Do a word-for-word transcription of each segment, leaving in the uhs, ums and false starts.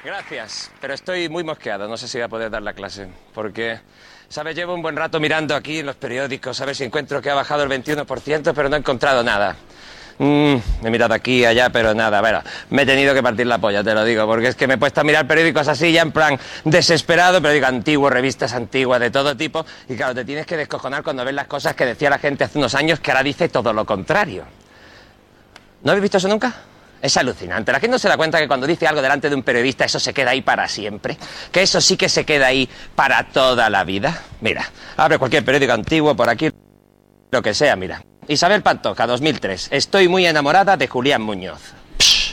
Gracias, pero estoy muy mosqueado, no sé si voy a poder dar la clase, porque, ¿sabes? Llevo un buen rato mirando aquí en los periódicos, a ver si encuentro que ha bajado el veintiuno por ciento, pero no he encontrado nada. Mm, he mirado aquí y allá, pero nada, bueno, me he tenido que partir la polla, te lo digo, porque es que me he puesto a mirar periódicos así, ya en plan desesperado, pero digo, antiguos, revistas antiguas de todo tipo, y claro, te tienes que descojonar cuando ves las cosas que decía la gente hace unos años, que ahora dice todo lo contrario. ¿No habéis visto eso nunca? Es alucinante. La gente no se da cuenta que cuando dice algo delante de un periodista, eso se queda ahí para siempre. Que eso sí que se queda ahí para toda la vida. Mira, abre cualquier periódico antiguo por aquí, lo que sea, mira. Isabel Pantoja, dos mil tres. Estoy muy enamorada de Julián Muñoz. Psh.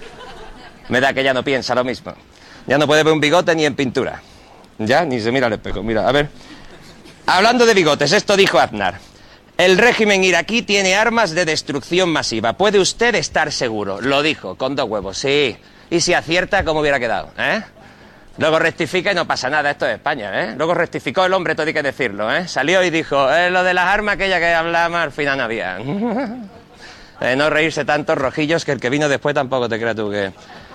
Me da que ya no piensa lo mismo. Ya no puede ver un bigote ni en pintura. Ya, ni se mira al espejo. Mira, a ver. Hablando de bigotes, esto dijo Aznar. El régimen iraquí tiene armas de destrucción masiva. Puede usted estar seguro. Lo dijo, con dos huevos. Sí. Y si acierta, ¿cómo hubiera quedado? ¿Eh? Luego rectifica y no pasa nada. Esto es España, ¿eh? Luego rectificó el hombre, todo hay que decirlo, ¿eh? Salió y dijo, eh, lo de las armas, aquella que hablaba, al final no había. eh, no reírse tantos rojillos, que el que vino después tampoco te creas tú que...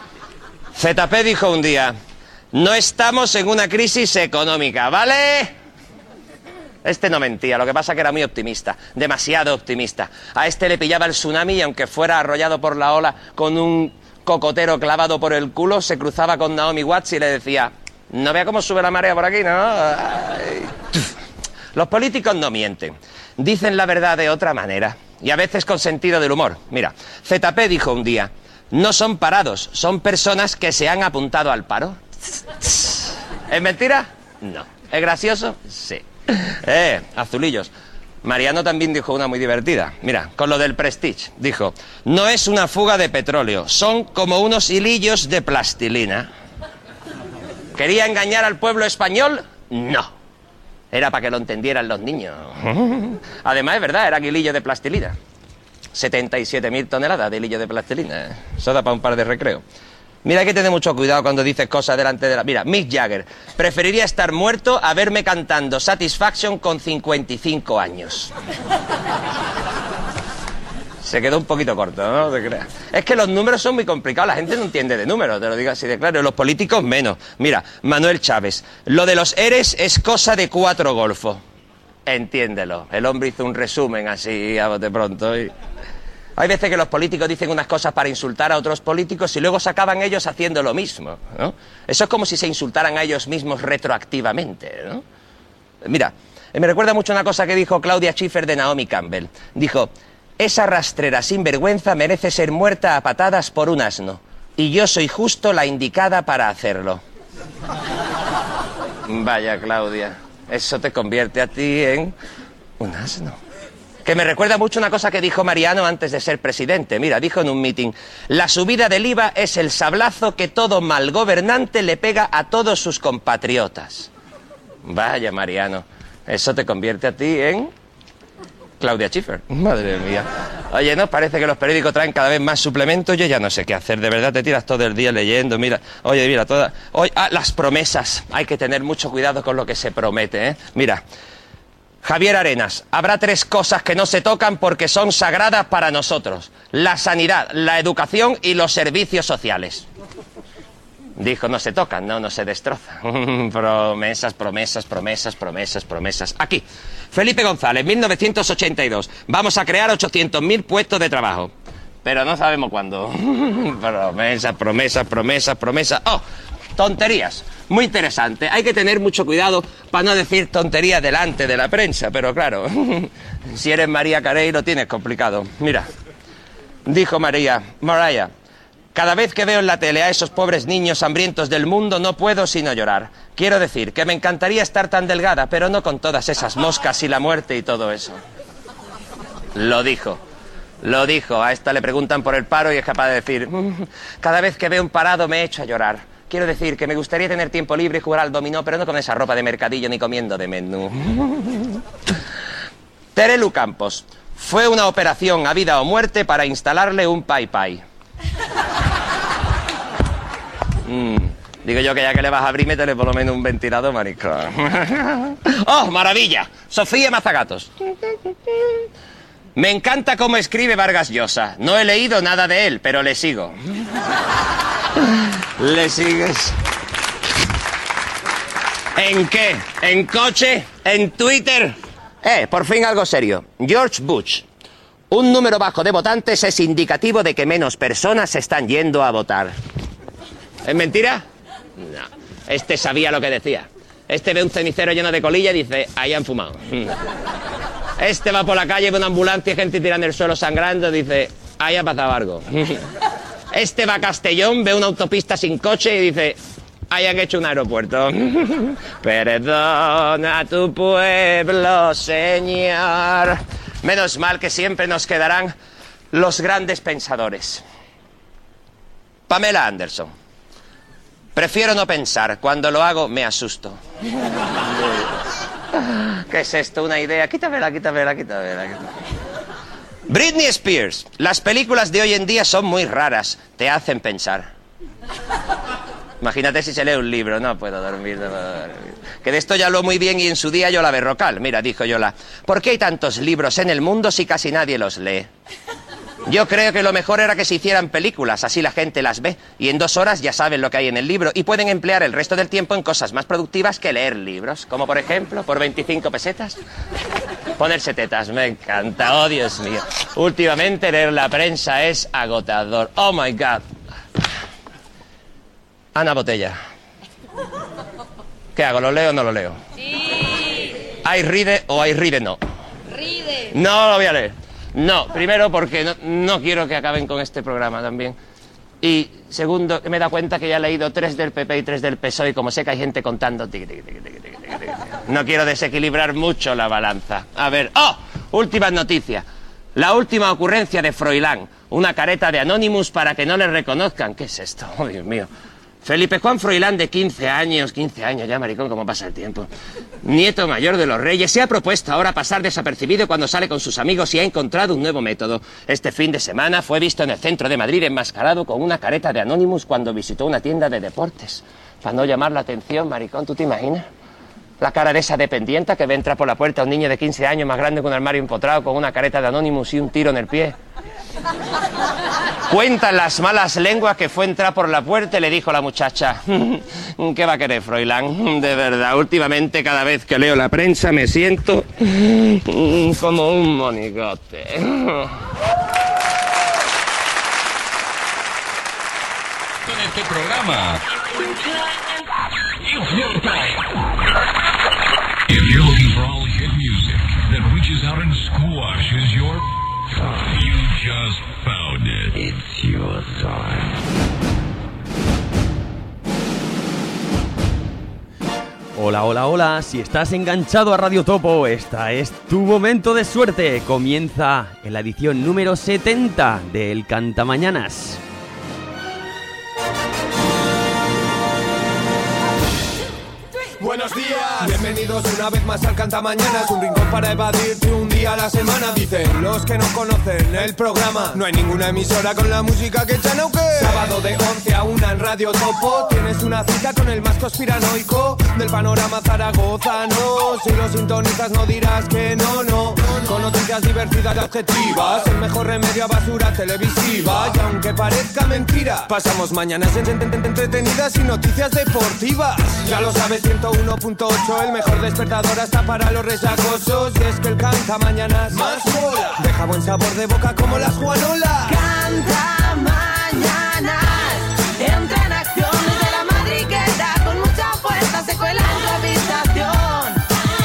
Z P dijo un día, no estamos en una crisis económica, ¿vale? Este no mentía, lo que pasa que era muy optimista, demasiado optimista. A este le pillaba el tsunami y aunque fuera arrollado por la ola con un cocotero clavado por el culo, se cruzaba con Naomi Watts y le decía, ¿no vea cómo sube la marea por aquí, no? Ay. Los políticos no mienten, dicen la verdad de otra manera y a veces con sentido del humor. Mira, Z P dijo un día, no son parados, son personas que se han apuntado al paro. ¿Es mentira? No. ¿Es gracioso? Sí. Eh, azulillos. Mariano también dijo una muy divertida. Mira, con lo del Prestige. Dijo, no es una fuga de petróleo, son como unos hilillos de plastilina. ¿Quería engañar al pueblo español? No. Era para que lo entendieran los niños. Además, es verdad, eran hilillos de plastilina. setenta y siete mil toneladas de hilillos de plastilina. Eso da para un par de recreo. Mira, hay que tener mucho cuidado cuando dices cosas delante de la... Mira, Mick Jagger, preferiría estar muerto a verme cantando Satisfaction con cincuenta y cinco años. Se quedó un poquito corto, ¿no? No te creas. Es que los números son muy complicados, la gente no entiende de números, te lo digo así de claro, los políticos menos. Mira, Manuel Chávez, lo de los eres es cosa de cuatro golfos. Entiéndelo, el hombre hizo un resumen así a bote pronto y... Hay veces que los políticos dicen unas cosas para insultar a otros políticos y luego se acaban ellos haciendo lo mismo, ¿no? Eso es como si se insultaran a ellos mismos retroactivamente, ¿no? Mira, me recuerda mucho una cosa que dijo Claudia Schiffer de Naomi Campbell. Dijo, esa rastrera sinvergüenza merece ser muerta a patadas por un asno. Y yo soy justo la indicada para hacerlo. Vaya, Claudia, eso te convierte a ti en un asno. Que me recuerda mucho una cosa que dijo Mariano antes de ser presidente. Mira, dijo en un mitin, la subida del I V A es el sablazo que todo mal gobernante le pega a todos sus compatriotas. Vaya, Mariano, eso te convierte a ti en Claudia Schiffer. Madre mía. Oye, ¿no? Parece que los periódicos traen cada vez más suplementos. Yo ya no sé qué hacer. De verdad, te tiras todo el día leyendo. Mira, oye, mira, todas... Oye, ah, las promesas. Hay que tener mucho cuidado con lo que se promete, ¿eh? Mira... Javier Arenas, habrá tres cosas que no se tocan porque son sagradas para nosotros. La sanidad, la educación y los servicios sociales. Dijo, no se tocan, no, no se destrozan. Promesas, promesas, promesas, promesas, promesas. Aquí, Felipe González, mil novecientos ochenta y dos. Vamos a crear ochocientos mil puestos de trabajo. Pero no sabemos cuándo. Promesas, promesas, promesas, promesas. ¡Oh! Tonterías. Muy interesante. Hay que tener mucho cuidado para no decir tonterías delante de la prensa, pero claro, si eres María Carey lo tienes complicado. Mira, dijo María, Mariah, cada vez que veo en la tele a esos pobres niños hambrientos del mundo no puedo sino llorar. Quiero decir que me encantaría estar tan delgada, pero no con todas esas moscas y la muerte y todo eso. Lo dijo. Lo dijo. A esta le preguntan por el paro y es capaz de decir, cada vez que veo un parado me echo a llorar. Quiero decir que me gustaría tener tiempo libre y jugar al dominó, pero no con esa ropa de mercadillo ni comiendo de menú. Terelu Campos. Fue una operación a vida o muerte para instalarle un pai pai. Mm, digo yo que ya que le vas a abrir, métele por lo menos un ventilador, maricón. ¡Oh, maravilla! Sofía Mazagatos. Me encanta cómo escribe Vargas Llosa. No he leído nada de él, pero le sigo. ¿Le sigues? ¿En qué? ¿En coche? ¿En Twitter? Eh, por fin algo serio. George Bush. Un número bajo de votantes es indicativo de que menos personas se están yendo a votar. ¿Es mentira? No. Este sabía lo que decía. Este ve un cenicero lleno de colilla y dice, ahí han fumado. Este va por la calle, ve una ambulancia y gente tirada en el suelo sangrando y dice, ahí ha pasado algo. Este va a Castellón, ve una autopista sin coche y dice, ahí han hecho un aeropuerto. Perdona a tu pueblo, Señor. Menos mal que siempre nos quedarán los grandes pensadores. Pamela Anderson. Prefiero no pensar. Cuando lo hago, me asusto. ¿Qué es esto? Una idea. Quítamela, quítamela, quítamela, quítamela. Britney Spears. Las películas de hoy en día son muy raras. Te hacen pensar. Imagínate si se lee un libro. No puedo dormir, no puedo dormir. Que de esto ya habló muy bien y en su día Yola Berrocal. Mira, dijo Yola, ¿por qué hay tantos libros en el mundo si casi nadie los lee? Yo creo que lo mejor era que se hicieran películas, así la gente las ve, y en dos horas ya saben lo que hay en el libro, y pueden emplear el resto del tiempo en cosas más productivas que leer libros, como por ejemplo, por veinticinco pesetas, ponerse tetas. Me encanta, oh Dios mío. Últimamente leer la prensa es agotador. Oh my God. Ana Botella. ¿Qué hago? ¿Lo leo o no lo leo? Sí. ¿Hay ride o hay ride no? Ride. No lo voy a leer. No, primero porque no, no quiero que acaben con este programa también. Y segundo, me he dado cuenta que ya he leído tres del P P y tres del P S O E y como sé que hay gente contando... Tiqui, tiqui, tiqui, tiqui, tiqui, tiqui, no quiero desequilibrar mucho la balanza. A ver... ¡Oh! Última noticia. La última ocurrencia de Froilán. Una careta de Anonymous para que no le reconozcan. ¿Qué es esto? Oh, Dios mío. Felipe Juan Froilán, de quince años, quince años ya, maricón, cómo pasa el tiempo. Nieto mayor de los reyes, se ha propuesto ahora pasar desapercibido cuando sale con sus amigos y ha encontrado un nuevo método. Este fin de semana fue visto en el centro de Madrid enmascarado con una careta de Anonymous cuando visitó una tienda de deportes. Para no llamar la atención, maricón, ¿tú te imaginas? La cara de esa dependienta que ve entrar por la puerta a un niño de quince años más grande que un armario empotrado con una careta de Anonymous y un tiro en el pie. Cuentan las malas lenguas que fue entrar por la puerta y le dijo a la muchacha, ¿qué va a querer, Froilán? De verdad, últimamente cada vez que leo la prensa me siento como un monigote. En este programa. If you're looking for all hit music that reaches out and squashes your... You just found it. It's your time. Hola, hola, hola. Si estás enganchado a Radio Topo, esta es tu momento de suerte. Comienza en la edición número setenta del Cantamañanas. Buenos días, bienvenidos una vez más al Cantamañanas, un rincón para evadirte un día a la semana. Dicen los que no conocen el programa, no hay ninguna emisora con la música que echan aunque. Sábado de once a una en Radio Topo, tienes una cita con el más conspiranoico del panorama zaragozano. Si lo sintonizas no dirás que no, no, con noticias divertidas y objetivas, el mejor remedio a basura televisiva. Y aunque parezca mentira, pasamos mañanas en- en- en- entretenidas y noticias deportivas. Ya lo sabes, ciento uno punto ocho, el mejor despertador hasta para los resacosos. Y es que el Cantamañanas más mola, deja buen sabor de boca como las Juanolas. Cantamañanas, entra en acción desde la madriguera, con mucha fuerza se cuela en tu habitación.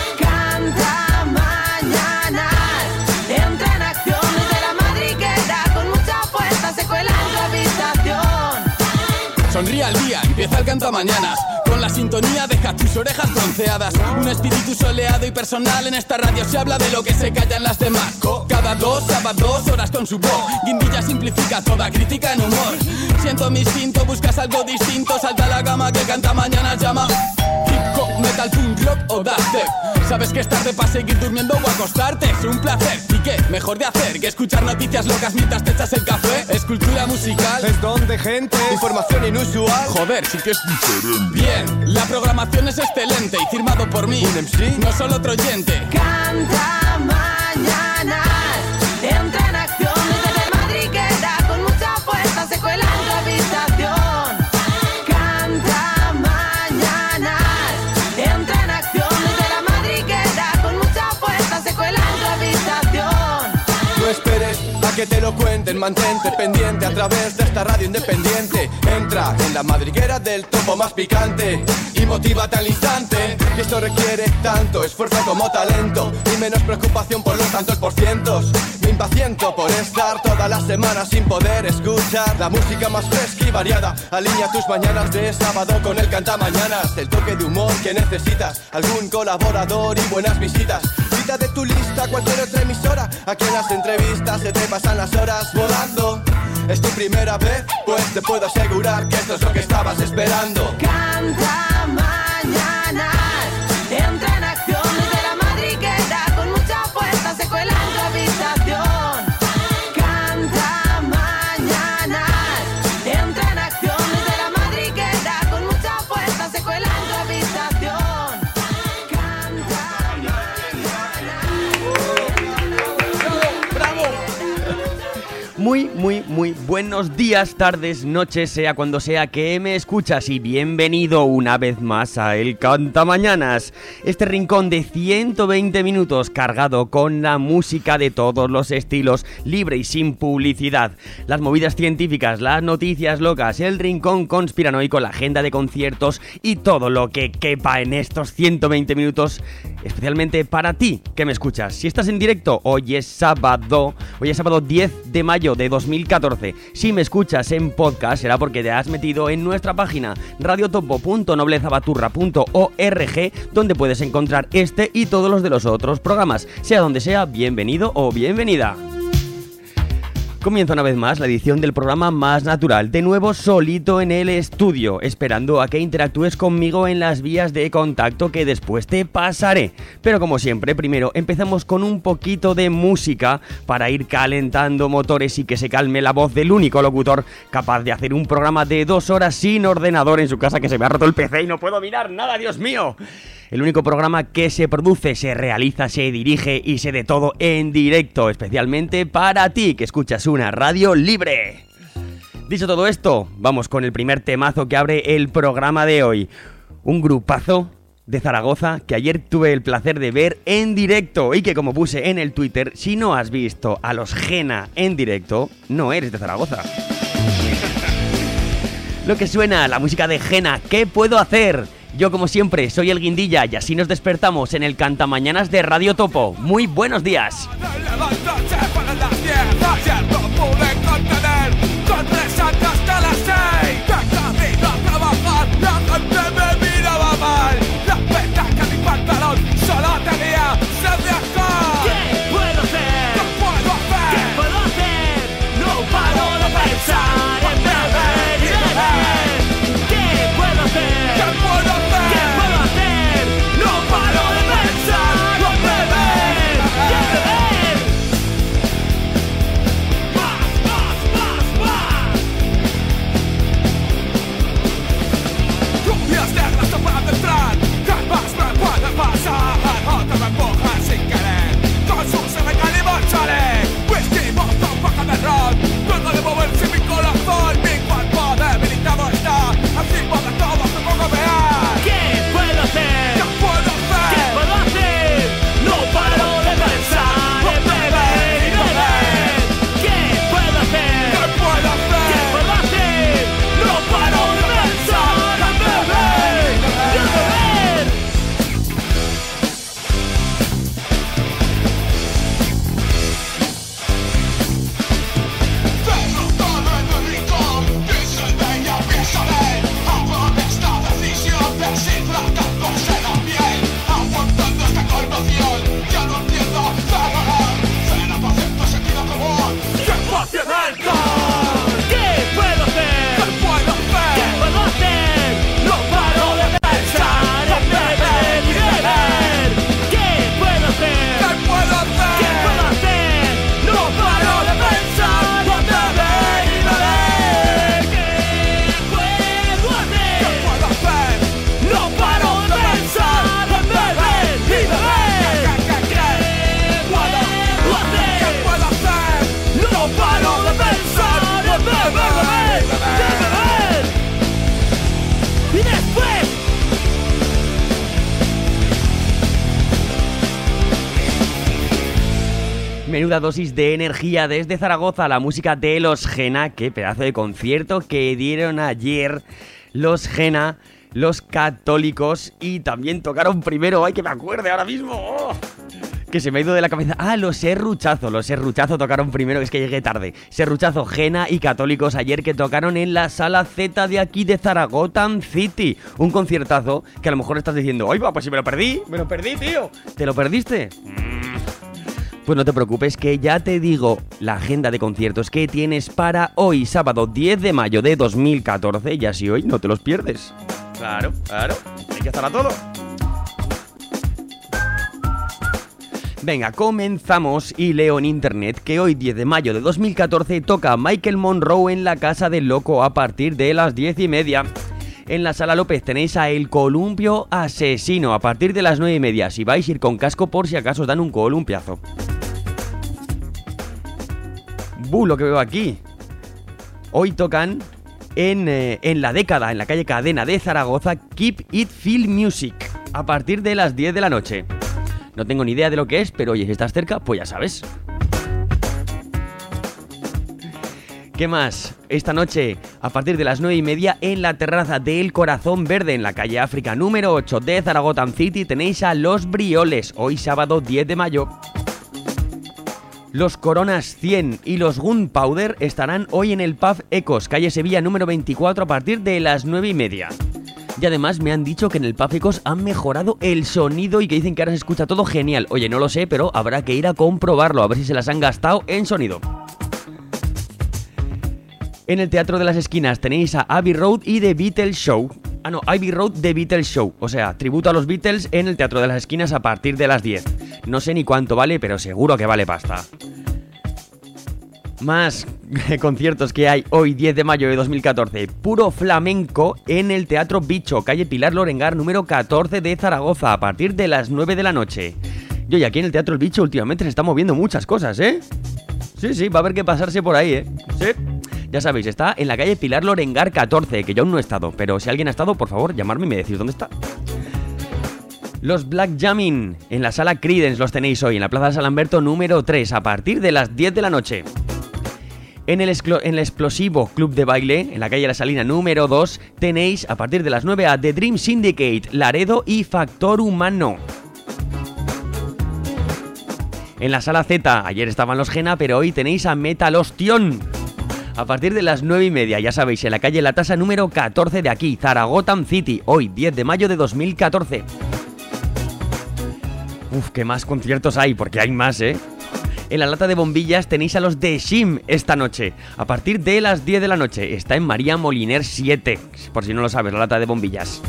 Cantamañanas, entra en acción desde la madriguera, con mucha fuerza se cuela en tu habitación. Sonríe al día, empieza el Cantamañanas. Con la sintonía deja tus orejas bronceadas. Un espíritu soleado y personal. En esta radio se habla de lo que se calla en las demás. Cada dos sábados horas con su voz. Guindilla simplifica toda crítica en humor. Siento mi instinto, buscas algo distinto. Salta la gama que Cantamañanas llama. Hip hop, metal, punk, rock o dubstep. Sabes que es tarde para seguir durmiendo o acostarte. Es un placer. ¿Y qué? Mejor de hacer que escuchar noticias locas mientras te echas el café. Es cultura musical. Es don de gente, información inusual. Joder, sí que es diferente. Bien, la programación es excelente y firmado por mí. ¿Un M C? No solo otro oyente. Cantamañanas, entra en acción desde la madriguera, con mucha fuerza se cuela en tu habitación. que te lo cuenten. Mantente pendiente a través de esta radio independiente. Entra en la madriguera del topo más picante y motívate al instante. Que esto requiere tanto esfuerzo como talento y menos preocupación por los tantos por cientos. Me impaciento por estar toda la semana sin poder escuchar la música más fresca y variada. Alinea tus mañanas de sábado con el Cantamañanas. El toque de humor que necesitas, algún colaborador y buenas visitas. Quita de tu lista cualquier otra emisora. Aquí en las entrevistas se te pasan las horas volando. ¿Es tu primera vez? Pues te puedo asegurar que esto es lo que estabas esperando. Canta mañana, entra en acción desde la madriguera, con mucha fuerza se cuela en tu habitación. Canta mañana, entra en acción desde la madriguera, con mucha fuerza se cuela en tu habitación. Canta Muy, muy, muy buenos días, tardes, noches, sea cuando sea que me escuchas, y bienvenido una vez más a El Cantamañanas, este rincón de ciento veinte minutos cargado con la música de todos los estilos, libre y sin publicidad, las movidas científicas, las noticias locas, el rincón conspiranoico, la agenda de conciertos y todo lo que quepa en estos ciento veinte minutos, especialmente para ti que me escuchas. Si estás en directo, hoy es sábado, hoy es sábado diez de mayo de dos mil catorce. Si me escuchas en podcast será porque te has metido en nuestra página radiotopo punto noblezabaturra punto org, donde puedes encontrar este y todos los de los otros programas. Sea donde sea, bienvenido o bienvenida. Comienza una vez más la edición del programa más natural, de nuevo solito en el estudio, esperando a que interactúes conmigo en las vías de contacto que después te pasaré. Pero como siempre, primero empezamos con un poquito de música para ir calentando motores y que se calme la voz del único locutor capaz de hacer un programa de dos horas sin ordenador en su casa, que se me ha roto el P C y no puedo mirar nada, Dios mío. El único programa que se produce, se realiza, se dirige y se de todo en directo, especialmente para ti que escuchas una radio libre. Dicho todo esto, vamos con el primer temazo que abre el programa de hoy. Un grupazo de Zaragoza que ayer tuve el placer de ver en directo y que, como puse en el Twitter, si no has visto a los Gena en directo, no eres de Zaragoza. Lo que suena, la música de Gena, ¿qué puedo hacer? Yo, como siempre, soy el Guindilla y así nos despertamos en el Cantamañanas de Radio Topo. Muy buenos días. Menuda dosis de energía desde Zaragoza, la música de Los Gena. Qué pedazo de concierto que dieron ayer Los Gena, Los Católicos, y también tocaron primero, ay que me acuerde ahora mismo, oh, que se me ha ido de la cabeza. Ah, los Serruchazo, los Serruchazo tocaron primero, es que llegué tarde. Serruchazo, Gena y Católicos ayer, que tocaron en la Sala Z de aquí de Zaragoza City. Un conciertazo que a lo mejor estás diciendo, ¡ay va, pues si me lo perdí! ¡Me lo perdí, tío! ¿Te lo perdiste? Pues no te preocupes, que ya te digo la agenda de conciertos que tienes para hoy, sábado diez de mayo de dos mil catorce, y así hoy no te los pierdes. Claro, claro, hay que estar a todo. Venga, comenzamos y leo en internet que hoy diez de mayo de dos mil catorce toca Michael Monroe en la Casa del Loco a partir de las diez y media. En la Sala López tenéis a El Columpio Asesino a partir de las nueve y media. Si vais a ir con casco por si acaso os dan un columpiazo. ¡Buh! Lo que veo aquí. Hoy tocan en, eh, en La Década, en la calle Cadena de Zaragoza, Keep It Feel Music a partir de las diez de la noche. No tengo ni idea de lo que es, pero oye, si estás cerca, pues ya sabes. ¿Qué más? Esta noche, a partir de las nueve y media, en la terraza del Corazón Verde, en la calle África número ocho de Zaragoza City, tenéis a Los Brioles, hoy sábado diez de mayo. Los Coronas cien y los Gunpowder estarán hoy en el Pub Ecos, calle Sevilla número veinticuatro, a partir de las nueve y media. Y además me han dicho que en el Pub Ecos han mejorado el sonido y que dicen que ahora se escucha todo genial. Oye, no lo sé, pero habrá que ir a comprobarlo, a ver si se las han gastado en sonido. En el Teatro de las Esquinas tenéis a Abbey Road y The Beatles Show. Ah, no, Abbey Road The Beatles Show. O sea, tributo a los Beatles en el Teatro de las Esquinas a partir de las diez. No sé ni cuánto vale, pero seguro que vale pasta. Más conciertos que hay hoy diez de mayo de dos mil catorce. Puro flamenco en el Teatro Bicho, calle Pilar Lorengar número catorce de Zaragoza, a partir de las nueve de la noche. Yo, y aquí en el Teatro El Bicho últimamente se están moviendo muchas cosas, ¿eh? Sí, sí, va a haber que pasarse por ahí, ¿eh? Sí. Ya sabéis, está en la calle Pilar Lorengar catorce, que yo aún no he estado, pero si alguien ha estado, por favor, llamarme y me decís dónde está. Los Black Jamming en la Sala Creedence los tenéis hoy en la Plaza San Lamberto número tres, a partir de las diez de la noche. En el, en el explosivo Club de Baile, en la calle La Salina número dos, tenéis a partir de las nueve a The Dream Syndicate, Laredo y Factor Humano. En la Sala Z, ayer estaban los Gena, pero hoy tenéis a Metal Ostión. A partir de las nueve y media, ya sabéis, en la calle La Tasa número catorce de aquí, Zaragoza City, hoy diez de mayo de dos mil catorce. Uf, qué más conciertos hay, porque hay más, ¿eh? En la Lata de Bombillas tenéis a los de Shim esta noche, a partir de las diez de la noche. Está en María Moliner siete, por si no lo sabes, la Lata de Bombillas.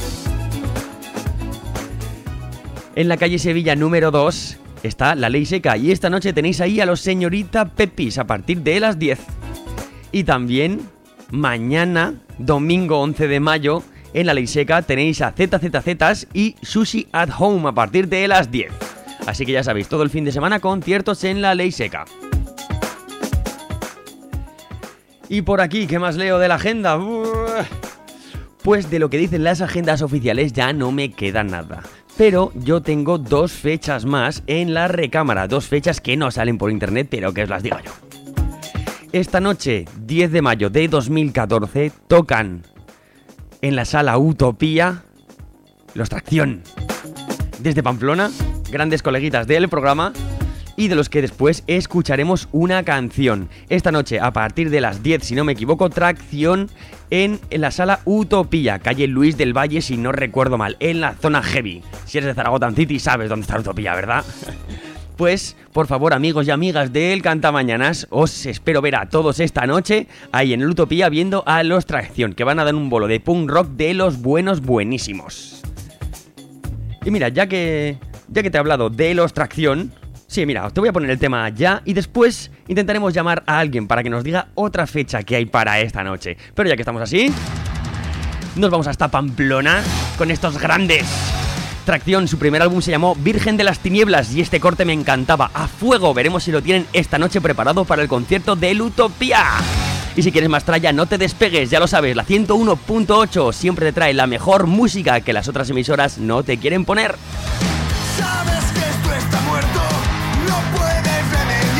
En la calle Sevilla número dos está La Ley Seca, y esta noche tenéis ahí a los Señorita Pepis, a partir de las diez. Y también mañana, domingo once de mayo, en La Ley Seca tenéis a Z Z Zetas y Sushi at Home a partir de las diez. Así que ya sabéis, todo el fin de semana conciertos en La Ley Seca. Y por aquí, ¿qué más leo de la agenda? Pues de lo que dicen las agendas oficiales ya no me queda nada. Pero yo tengo dos fechas más en la recámara, dos fechas que no salen por internet, pero que os las digo yo. Esta noche, diez de mayo de dos mil catorce, tocan en la Sala Utopía los Tracción. Desde Pamplona, grandes coleguitas del programa y de los que después escucharemos una canción. Esta noche, a partir de las diez, si no me equivoco, Tracción en la Sala Utopía, calle Luis del Valle, si no recuerdo mal, en la zona heavy. Si eres de Zaragoza City sabes dónde está Utopía, ¿verdad? Pues, por favor, amigos y amigas del Cantamañanas, os espero ver a todos esta noche ahí en el Utopía viendo a los Tracción, que van a dar un bolo de punk rock de los buenos buenísimos. Y mira, ya que, ya que te he hablado de los Tracción, sí, mira, te voy a poner el tema ya y después intentaremos llamar a alguien para que nos diga otra fecha que hay para esta noche. Pero ya que estamos así, nos vamos hasta Pamplona con estos grandes. Tracción, su primer álbum se llamó Virgen de las Tinieblas y este corte me encantaba. A fuego, veremos si lo tienen esta noche preparado para el concierto del Utopía. Y si quieres más tralla, no te despegues, ya lo sabes, la ciento uno punto ocho siempre te trae la mejor música que las otras emisoras no te quieren poner. Sabes que esto está muerto, no puedes remediar.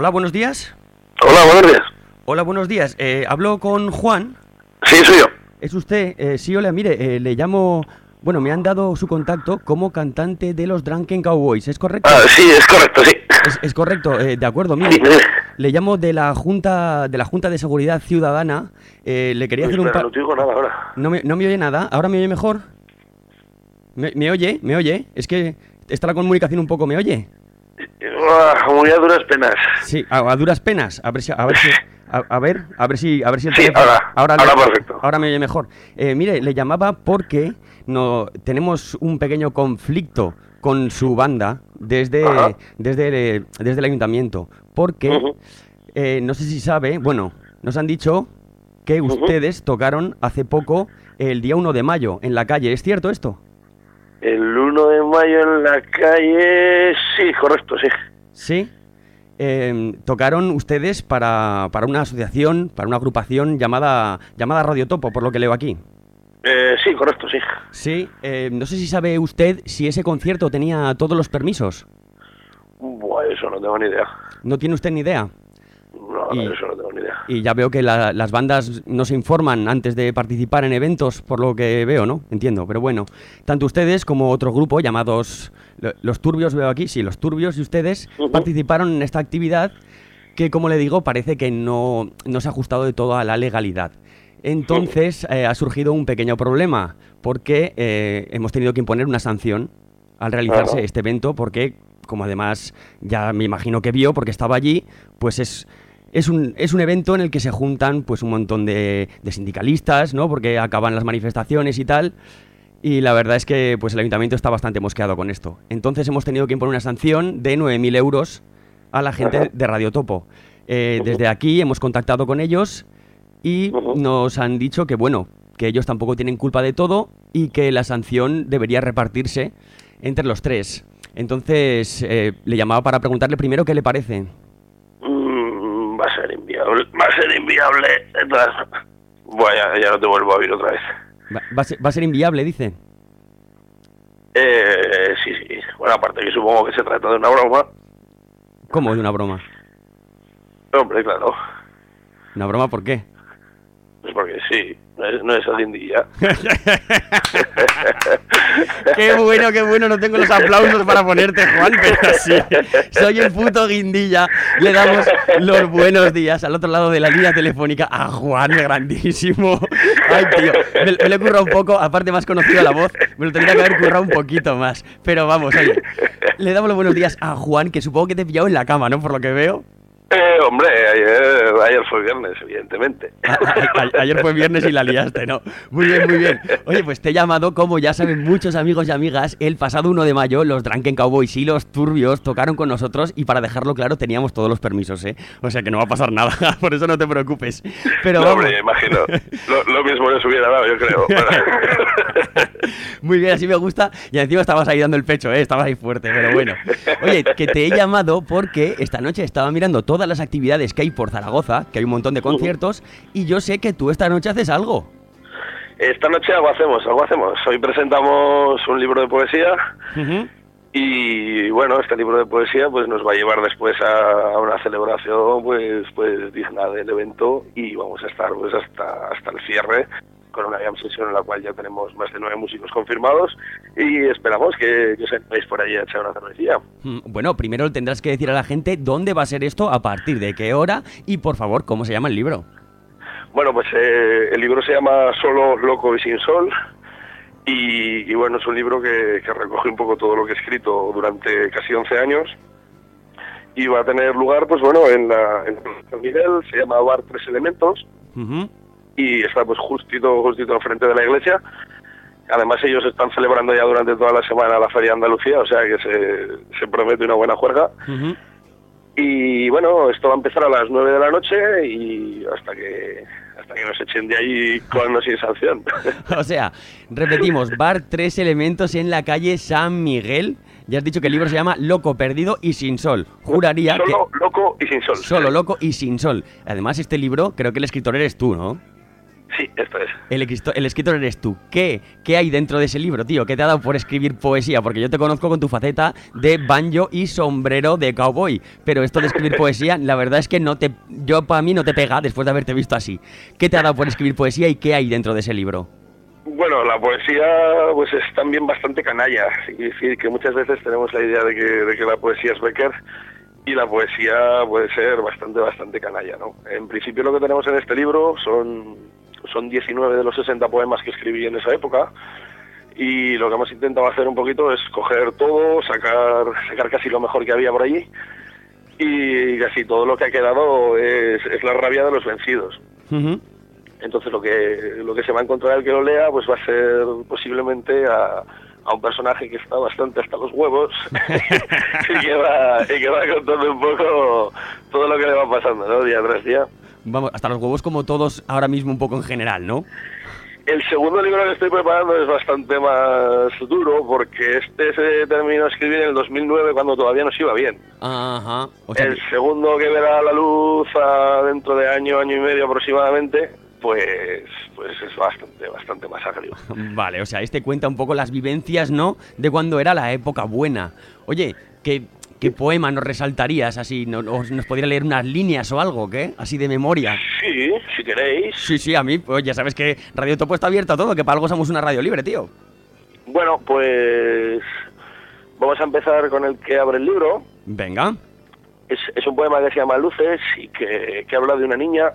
Hola, buenos días. Hola, buenos días. Hola, buenos días. Eh, hablo con Juan. Sí, soy yo. ¿Es usted? Eh, sí, hola, mire, eh, le llamo... Bueno, me han dado su contacto como cantante de los Drunken Cowboys, ¿es correcto? Ah, sí, es correcto, sí. Es, es correcto, eh, de acuerdo, mire. Sí, sí. Le llamo de la Junta de la Junta de Seguridad Ciudadana. Eh, le quería Uy, hacer un... espera, pa- no te digo nada ahora. No me, no me oye nada, ¿ahora me oye mejor? ¿Me, me oye? ¿Me oye? Es que está la comunicación un poco, ¿me oye? Ah, muy a duras penas. Sí, a, a duras penas, a ver si... A ver si A, a ver, a ver si, a ver si el Sí, teléfono... ahora, le- ahora perfecto. Ahora me oye mejor. Eh, mire, le llamaba porque no tenemos un pequeño conflicto con su banda desde, Ajá. desde, desde el ayuntamiento. Porque, Ujú. eh, no sé si sabe, bueno, nos han dicho que Ujú. ustedes tocaron hace poco el día uno de mayo en la calle. ¿Es cierto esto? El uno de mayo en la calle... Sí, correcto, sí. Sí. Eh, tocaron ustedes para, para una asociación, para una agrupación llamada, llamada Radio Topo, por lo que leo aquí. Eh, sí, correcto, sí. Sí, eh, no sé si sabe usted si ese concierto tenía todos los permisos. Buah, eso no tengo ni idea. ¿No tiene usted ni idea? No, Y- eso no tengo ni idea. Y ya veo que la- las bandas no se informan antes de participar en eventos, por lo que veo, ¿no? Entiendo, pero bueno. Tanto ustedes como otro grupo llamados lo- Los Turbios, veo aquí, sí, Los Turbios y ustedes Ujú. participaron en esta actividad que, como le digo, parece que no, no se ha ajustado de todo a la legalidad. Entonces eh, ha surgido un pequeño problema, porque eh, hemos tenido que imponer una sanción al realizarse Claro. este evento, porque, como además ya me imagino que vio, porque estaba allí, pues es... Es un, es un evento en el que se juntan pues un montón de, de sindicalistas, ¿no? Porque acaban las manifestaciones y tal. Y la verdad es que pues el ayuntamiento está bastante mosqueado con esto. Entonces hemos tenido que imponer una sanción de nueve mil euros a la gente Ajá. de Radio Topo. Eh, desde aquí hemos contactado con ellos y Ujú. nos han dicho que, bueno, que ellos tampoco tienen culpa de todo y que la sanción debería repartirse entre los tres. Entonces eh, le llamaba para preguntarle primero qué le parece. Mm, va a ser inviable. Va a ser inviable. Entonces, bueno, ya, ya no te vuelvo a oír otra vez. Va, va a ser, va a ser inviable, dice. Eh, sí, sí. Bueno, aparte que supongo que se trata de una broma. ¿Cómo de una broma? Hombre, claro. ¿Una broma por qué? Pues porque sí. No es, no es Alindilla. Qué bueno, qué bueno, no tengo los aplausos para ponerte, Juan, pero sí, soy el puto Guindilla. Le damos los buenos días al otro lado de la línea telefónica a Juan, grandísimo. Ay, tío, me, me lo he currado un poco, aparte más conocido la voz, me lo tendría que haber currado un poquito más. Pero vamos, oye, le damos los buenos días a Juan, que supongo que te he pillado en la cama, ¿no? Por lo que veo. Eh, hombre, ayer, ayer fue viernes, evidentemente. A- a- a- ayer fue viernes y la liaste, ¿no? Muy bien, muy bien. Oye, pues te he llamado, como ya saben muchos amigos y amigas, el pasado uno de mayo los Drunken Cowboys y los Turbios tocaron con nosotros y, para dejarlo claro, teníamos todos los permisos, ¿eh? O sea que no va a pasar nada, por eso no te preocupes. Pero No, vamos. hombre, imagino. Lo, lo mismo les hubiera dado, yo creo. Muy bien, así me gusta. Y encima estabas ahí dando el pecho, ¿eh? Estabas ahí fuerte, pero bueno. Oye, que te he llamado porque esta noche estaba mirando todas las actividades que hay por Zaragoza, que hay un montón de conciertos, y yo sé que tú esta noche haces algo. Esta noche algo hacemos, algo hacemos. Hoy presentamos un libro de poesía Ujú. y, bueno, este libro de poesía pues nos va a llevar después a, a una celebración pues pues digna del evento y vamos a estar pues hasta hasta el cierre con una jam sesión en la cual ya tenemos más de nueve músicos confirmados y esperamos que, que os entréis por allí a echar una cervecilla. Mm, Bueno, primero tendrás que decir a la gente dónde va a ser esto, a partir de qué hora y, por favor, cómo se llama el libro. Bueno, pues eh, el libro se llama Solo, Loco y Sin Sol y, y bueno, es un libro que, que recoge un poco todo lo que he escrito durante casi once años y va a tener lugar, pues bueno, en la en San Miguel, se llama Bar Tres Elementos Ujú. y está pues justito, justito enfrente de la iglesia. Además ellos están celebrando ya durante toda la semana la Feria de Andalucía, o sea que se, se promete una buena juerga. Ujú. Y bueno, esto va a empezar a las nueve de la noche y hasta que hasta que nos echen de ahí con o sin sanción. O sea, repetimos, Bar Tres Elementos en la calle San Miguel. Ya has dicho que el libro se llama Loco, Perdido y Sin Sol. Juraría Solo, que... Loco y Sin Sol. Solo, Loco y Sin Sol. Además, este libro, creo que el escritor eres tú, ¿no? Sí, esto es. El, equisto- el escritor eres tú. ¿Qué? ¿Qué hay dentro de ese libro, tío? ¿Qué te ha dado por escribir poesía? Porque yo te conozco con tu faceta de banjo y sombrero de cowboy. Pero esto de escribir poesía, la verdad es que no te, yo para mí no te pega después de haberte visto así. ¿Qué te ha dado por escribir poesía y qué hay dentro de ese libro? Bueno, la poesía pues es también bastante canalla. Es decir, que muchas veces tenemos la idea de que, de que la poesía es Becker y la poesía puede ser bastante, bastante canalla, ¿no? En principio lo que tenemos en este libro son... Son diecinueve de los sesenta poemas que escribí en esa época y lo que hemos intentado hacer un poquito es coger todo, sacar sacar casi lo mejor que había por allí y casi todo lo que ha quedado es, es la rabia de los vencidos. Uh-huh. Entonces lo que lo que se va a encontrar el que lo lea pues va a ser posiblemente a, a un personaje que está bastante hasta los huevos y, que va, y que va contando un poco todo lo que le va pasando, ¿no? Día tras día. Vamos, hasta los huevos como todos ahora mismo un poco en general, ¿no? El segundo libro que estoy preparando es bastante más duro porque este se terminó de escribir en el dos mil nueve cuando todavía nos iba bien. Ajá. O sea, el segundo que verá la luz a dentro de año, año y medio aproximadamente, pues pues es bastante, bastante más agrio. Vale, o sea, este cuenta un poco las vivencias, ¿no? De cuando era la época buena. Oye, que... ¿Qué poema nos resaltarías así? ¿Nos, nos podría leer unas líneas o algo, qué? Así de memoria. Sí, si queréis. Sí, sí, a mí, pues ya sabes que Radio Topo está abierta a todo, que para algo somos una radio libre, tío. Bueno, pues vamos a empezar con el que abre el libro. Venga. Es, es un poema que se llama Luces y que, que habla de una niña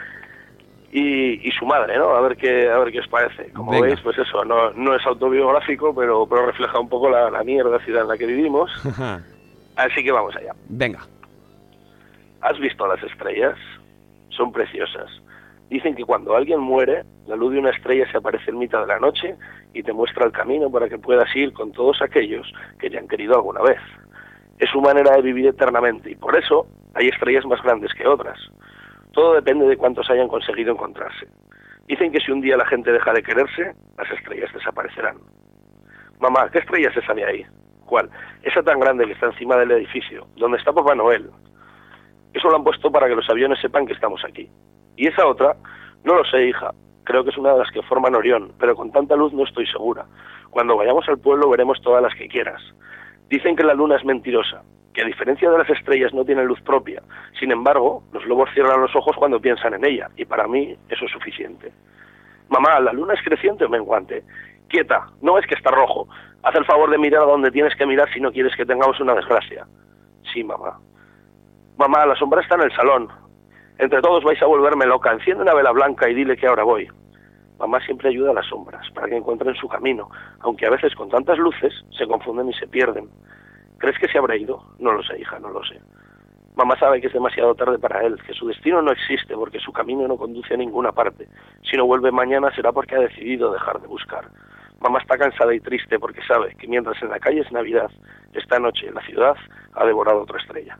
y, y su madre, ¿no? A ver qué, a ver qué os parece. Como Venga. veis, pues eso, no, no es autobiográfico, pero, pero refleja un poco la, la mierda ciudad en la que vivimos. Así que vamos allá. Venga. ¿Has visto las estrellas? Son preciosas. Dicen que cuando alguien muere, la luz de una estrella se aparece en mitad de la noche y te muestra el camino para que puedas ir con todos aquellos que te han querido alguna vez. Es su manera de vivir eternamente y por eso hay estrellas más grandes que otras. Todo depende de cuántos hayan conseguido encontrarse. Dicen que si un día la gente deja de quererse, las estrellas desaparecerán. Mamá, ¿qué estrella es esa de ahí? ¿Cuál? Esa tan grande que está encima del edificio, donde está Papá Noel. Eso lo han puesto para que los aviones sepan que estamos aquí. Y esa otra, no lo sé, hija. Creo que es una de las que forman Orión, pero con tanta luz no estoy segura. Cuando vayamos al pueblo veremos todas las que quieras. Dicen que la luna es mentirosa, que a diferencia de las estrellas no tiene luz propia. Sin embargo, los lobos cierran los ojos cuando piensan en ella, y para mí eso es suficiente. Mamá, ¿la luna es creciente o menguante? Quieta, no es que está rojo. Haz el favor de mirar a donde tienes que mirar si no quieres que tengamos una desgracia. Sí, mamá. Mamá, la sombra está en el salón. Entre todos vais a volverme loca. Enciende una vela blanca y dile que ahora voy. Mamá siempre ayuda a las sombras para que encuentren su camino, aunque a veces con tantas luces se confunden y se pierden. ¿Crees que se habrá ido? No lo sé, hija, no lo sé. Mamá sabe que es demasiado tarde para él, que su destino no existe porque su camino no conduce a ninguna parte. Si no vuelve mañana será porque ha decidido dejar de buscar. Mamá está cansada y triste porque sabe que mientras en la calle es Navidad, esta noche la ciudad ha devorado otra estrella.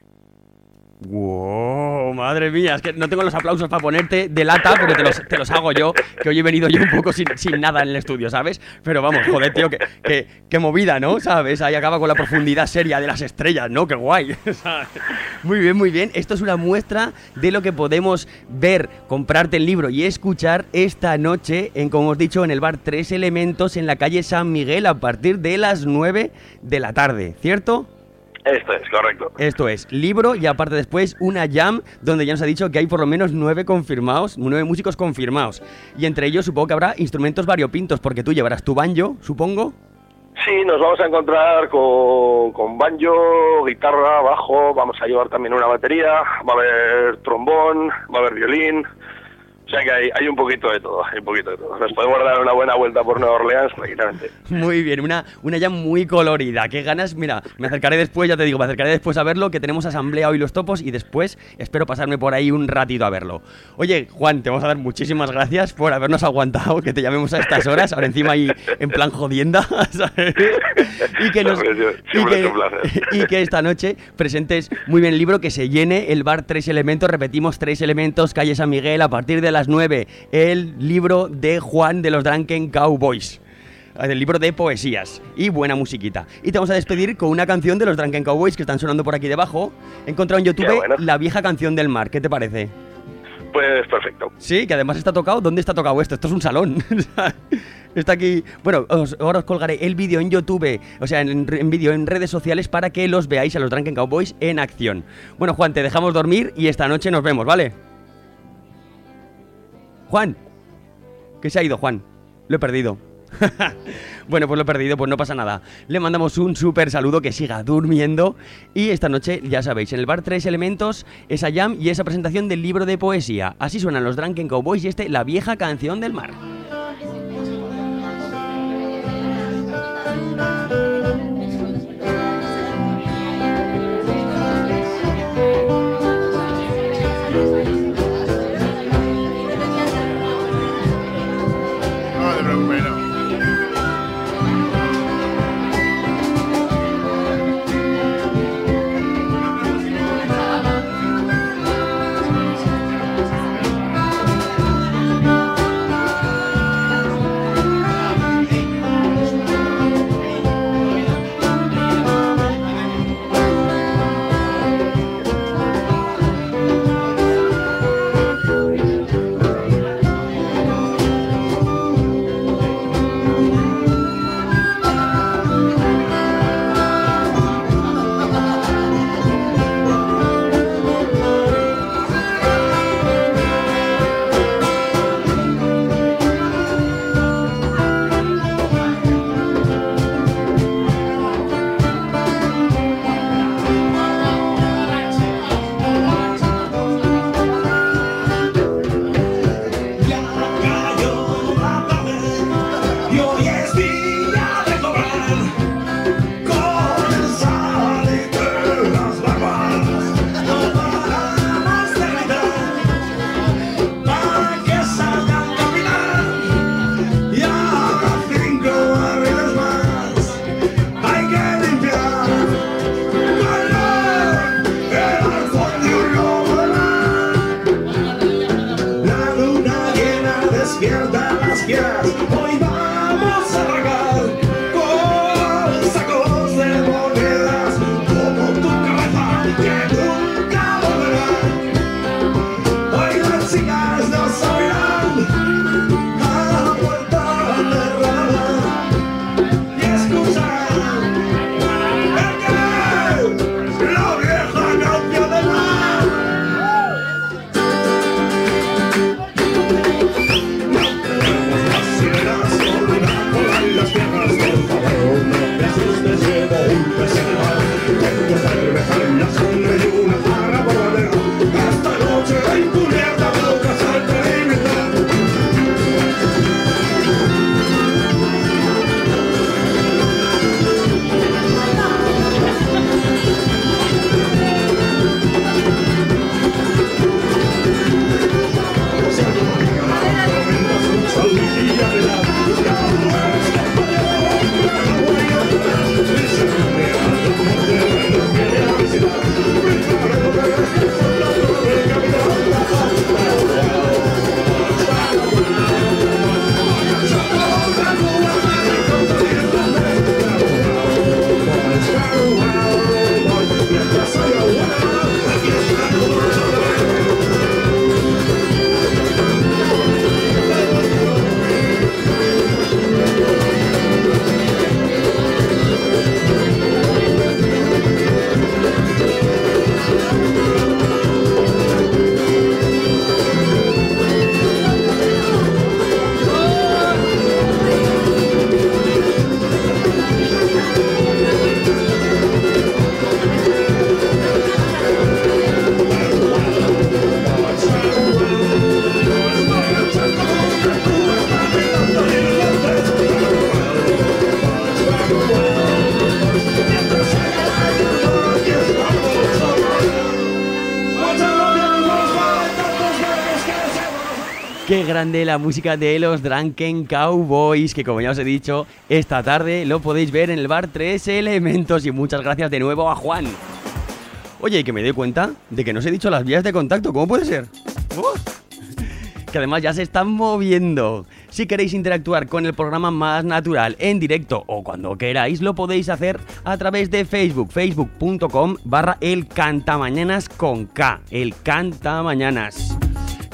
¡Wow! Madre mía, es que no tengo los aplausos para ponerte de lata, pero te los, te los hago yo, que hoy he venido yo un poco sin, sin nada en el estudio, ¿sabes? Pero vamos, joder, tío, que, que, que movida, ¿no? ¿Sabes? Ahí acaba con la profundidad seria de las estrellas, ¿no? ¡Qué guay! ¿Sabes? Muy bien, muy bien. Esto es una muestra de lo que podemos ver, comprarte el libro y escuchar esta noche, en como hemos dicho, en el bar Tres Elementos, en la calle San Miguel, a partir de las nueve de la tarde, ¿cierto? Esto es, correcto. Esto es, libro y aparte después una jam donde ya nos ha dicho que hay por lo menos nueve confirmados, nueve músicos confirmados. Y entre ellos supongo que habrá instrumentos variopintos, porque tú llevarás tu banjo, supongo. Sí, nos vamos a encontrar con, con banjo, guitarra, bajo, vamos a llevar también una batería, va a haber trombón, va a haber violín. O sea que hay, hay un poquito de todo, hay un poquito de todo. Nos podemos dar una buena vuelta por Nueva Orleans tranquilamente. Muy bien, una, una jam muy colorida. Qué ganas, mira, me acercaré después, ya te digo, me acercaré después a verlo, que tenemos asamblea hoy los topos y después espero pasarme por ahí un ratito a verlo. Oye, Juan, te vamos a dar muchísimas gracias por habernos aguantado, que te llamemos a estas horas, ahora encima ahí en plan jodienda, ¿sabes? Y que, nos, y, que, y que esta noche presentes muy bien el libro, que se llene el bar Tres Elementos, repetimos, Tres Elementos, calle San Miguel, a partir de las nueve, el libro de Juan de los Drunken Cowboys, el libro de poesías y buena musiquita. Y te vamos a despedir con una canción de los Drunken Cowboys que están sonando por aquí debajo. He encontrado en YouTube bueno. La vieja canción del mar, ¿qué te parece? Pues perfecto. Sí, que además está tocado. ¿Dónde está tocado esto? Esto es un salón. Está aquí. Bueno, os, ahora os colgaré el vídeo en YouTube, o sea, en, en vídeo en redes sociales para que los veáis a los Drunken Cowboys en acción. Bueno, Juan, te dejamos dormir y esta noche nos vemos, ¿vale? Juan. ¿Qué se ha ido, Juan? Lo he perdido. Bueno, pues lo he perdido, pues no pasa nada. Le mandamos un súper saludo, que siga durmiendo. Y esta noche, ya sabéis, en el bar Tres Elementos, esa jam y esa presentación del libro de poesía. Así suenan los Drunken Cowboys y este, La vieja canción del mar. No te preocupes, no. Qué grande la música de los Drunken Cowboys, que como ya os he dicho, esta tarde lo podéis ver en el bar Tres Elementos. Y muchas gracias de nuevo a Juan. Oye, y que me doy cuenta de que no os he dicho las vías de contacto. ¿Cómo puede ser? ¡Uh! Que además ya se están moviendo. Si queréis interactuar con el programa más natural, en directo o cuando queráis, lo podéis hacer a través de Facebook, facebook punto com barra el cantamañanas con K, el cantamañanas.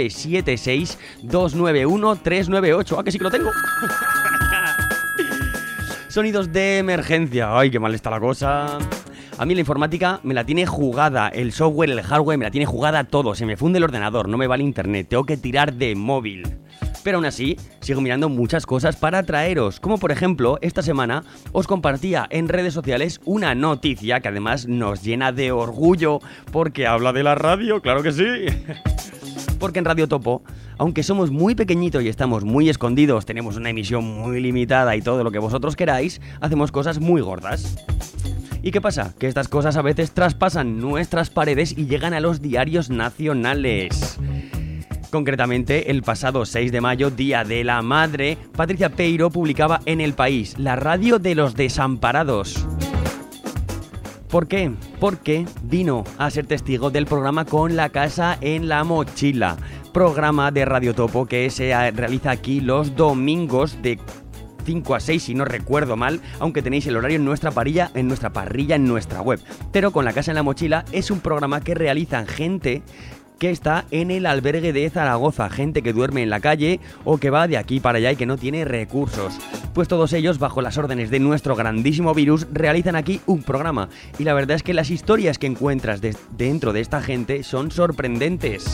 nueve siete seis dos nueve uno tres nueve ocho. Ah, que sí que lo tengo. Sonidos de emergencia. Ay, qué mal está la cosa. A mí la informática me la tiene jugada, el software, el hardware me la tiene jugada todo. Se me funde el ordenador, no me va el internet, tengo que tirar de móvil. Pero aún así, sigo mirando muchas cosas para traeros. Como por ejemplo, esta semana os compartía en redes sociales una noticia que además nos llena de orgullo porque habla de la radio, claro que sí. Porque en Radio Topo, aunque somos muy pequeñitos y estamos muy escondidos, tenemos una emisión muy limitada y todo lo que vosotros queráis, hacemos cosas muy gordas. ¿Y qué pasa? Que estas cosas a veces traspasan nuestras paredes y llegan a los diarios nacionales. Concretamente, el pasado seis de mayo, Día de la Madre, Patricia Peiro publicaba en El País, la radio de los desamparados. ¿Por qué? Porque vino a ser testigo del programa Con la Casa en la Mochila, programa de Radio Topo que se realiza aquí los domingos de cinco a seis, si no recuerdo mal, aunque tenéis el horario en nuestra parrilla, en nuestra parrilla, en nuestra web. Pero Con la Casa en la Mochila es un programa que realizan gente que está en el albergue de Zaragoza, gente que duerme en la calle o que va de aquí para allá y que no tiene recursos. Pues todos ellos, bajo las órdenes de nuestro grandísimo virus, realizan aquí un programa. Y la verdad es que las historias que encuentras de dentro de esta gente son sorprendentes.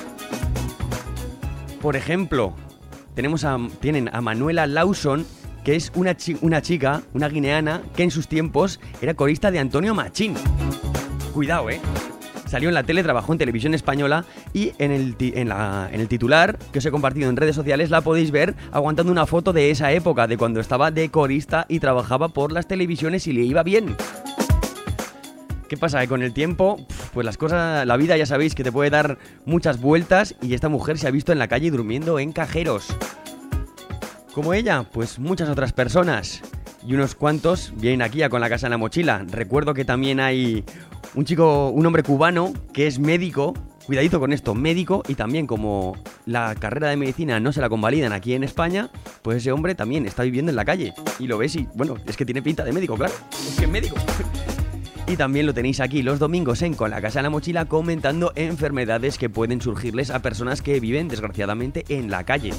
Por ejemplo, tenemos a, tienen a Manuela Lawson, que es una, chi- una chica, una guineana, que en sus tiempos era corista de Antonio Machín. Cuidado, ¿eh? Salió en la tele, trabajó en Televisión Española y en el, ti- en, la, en el titular que os he compartido en redes sociales la podéis ver aguantando una foto de esa época, de cuando estaba de corista y trabajaba por las televisiones y le iba bien. ¿Qué pasa? Que con el tiempo, pues las cosas, la vida ya sabéis que te puede dar muchas vueltas y esta mujer se ha visto en la calle durmiendo en cajeros. Como ella, pues muchas otras personas. Y unos cuantos vienen aquí a Con la Casa en la Mochila. Recuerdo que también hay un chico, un hombre cubano que es médico. Cuidadito con esto, médico, y también como la carrera de medicina no se la convalidan aquí en España, pues ese hombre también está viviendo en la calle. Y lo ves y, bueno, es que tiene pinta de médico, claro. Es que es médico. Y también lo tenéis aquí los domingos en Con la Casa en la Mochila comentando enfermedades que pueden surgirles a personas que viven desgraciadamente en la calle.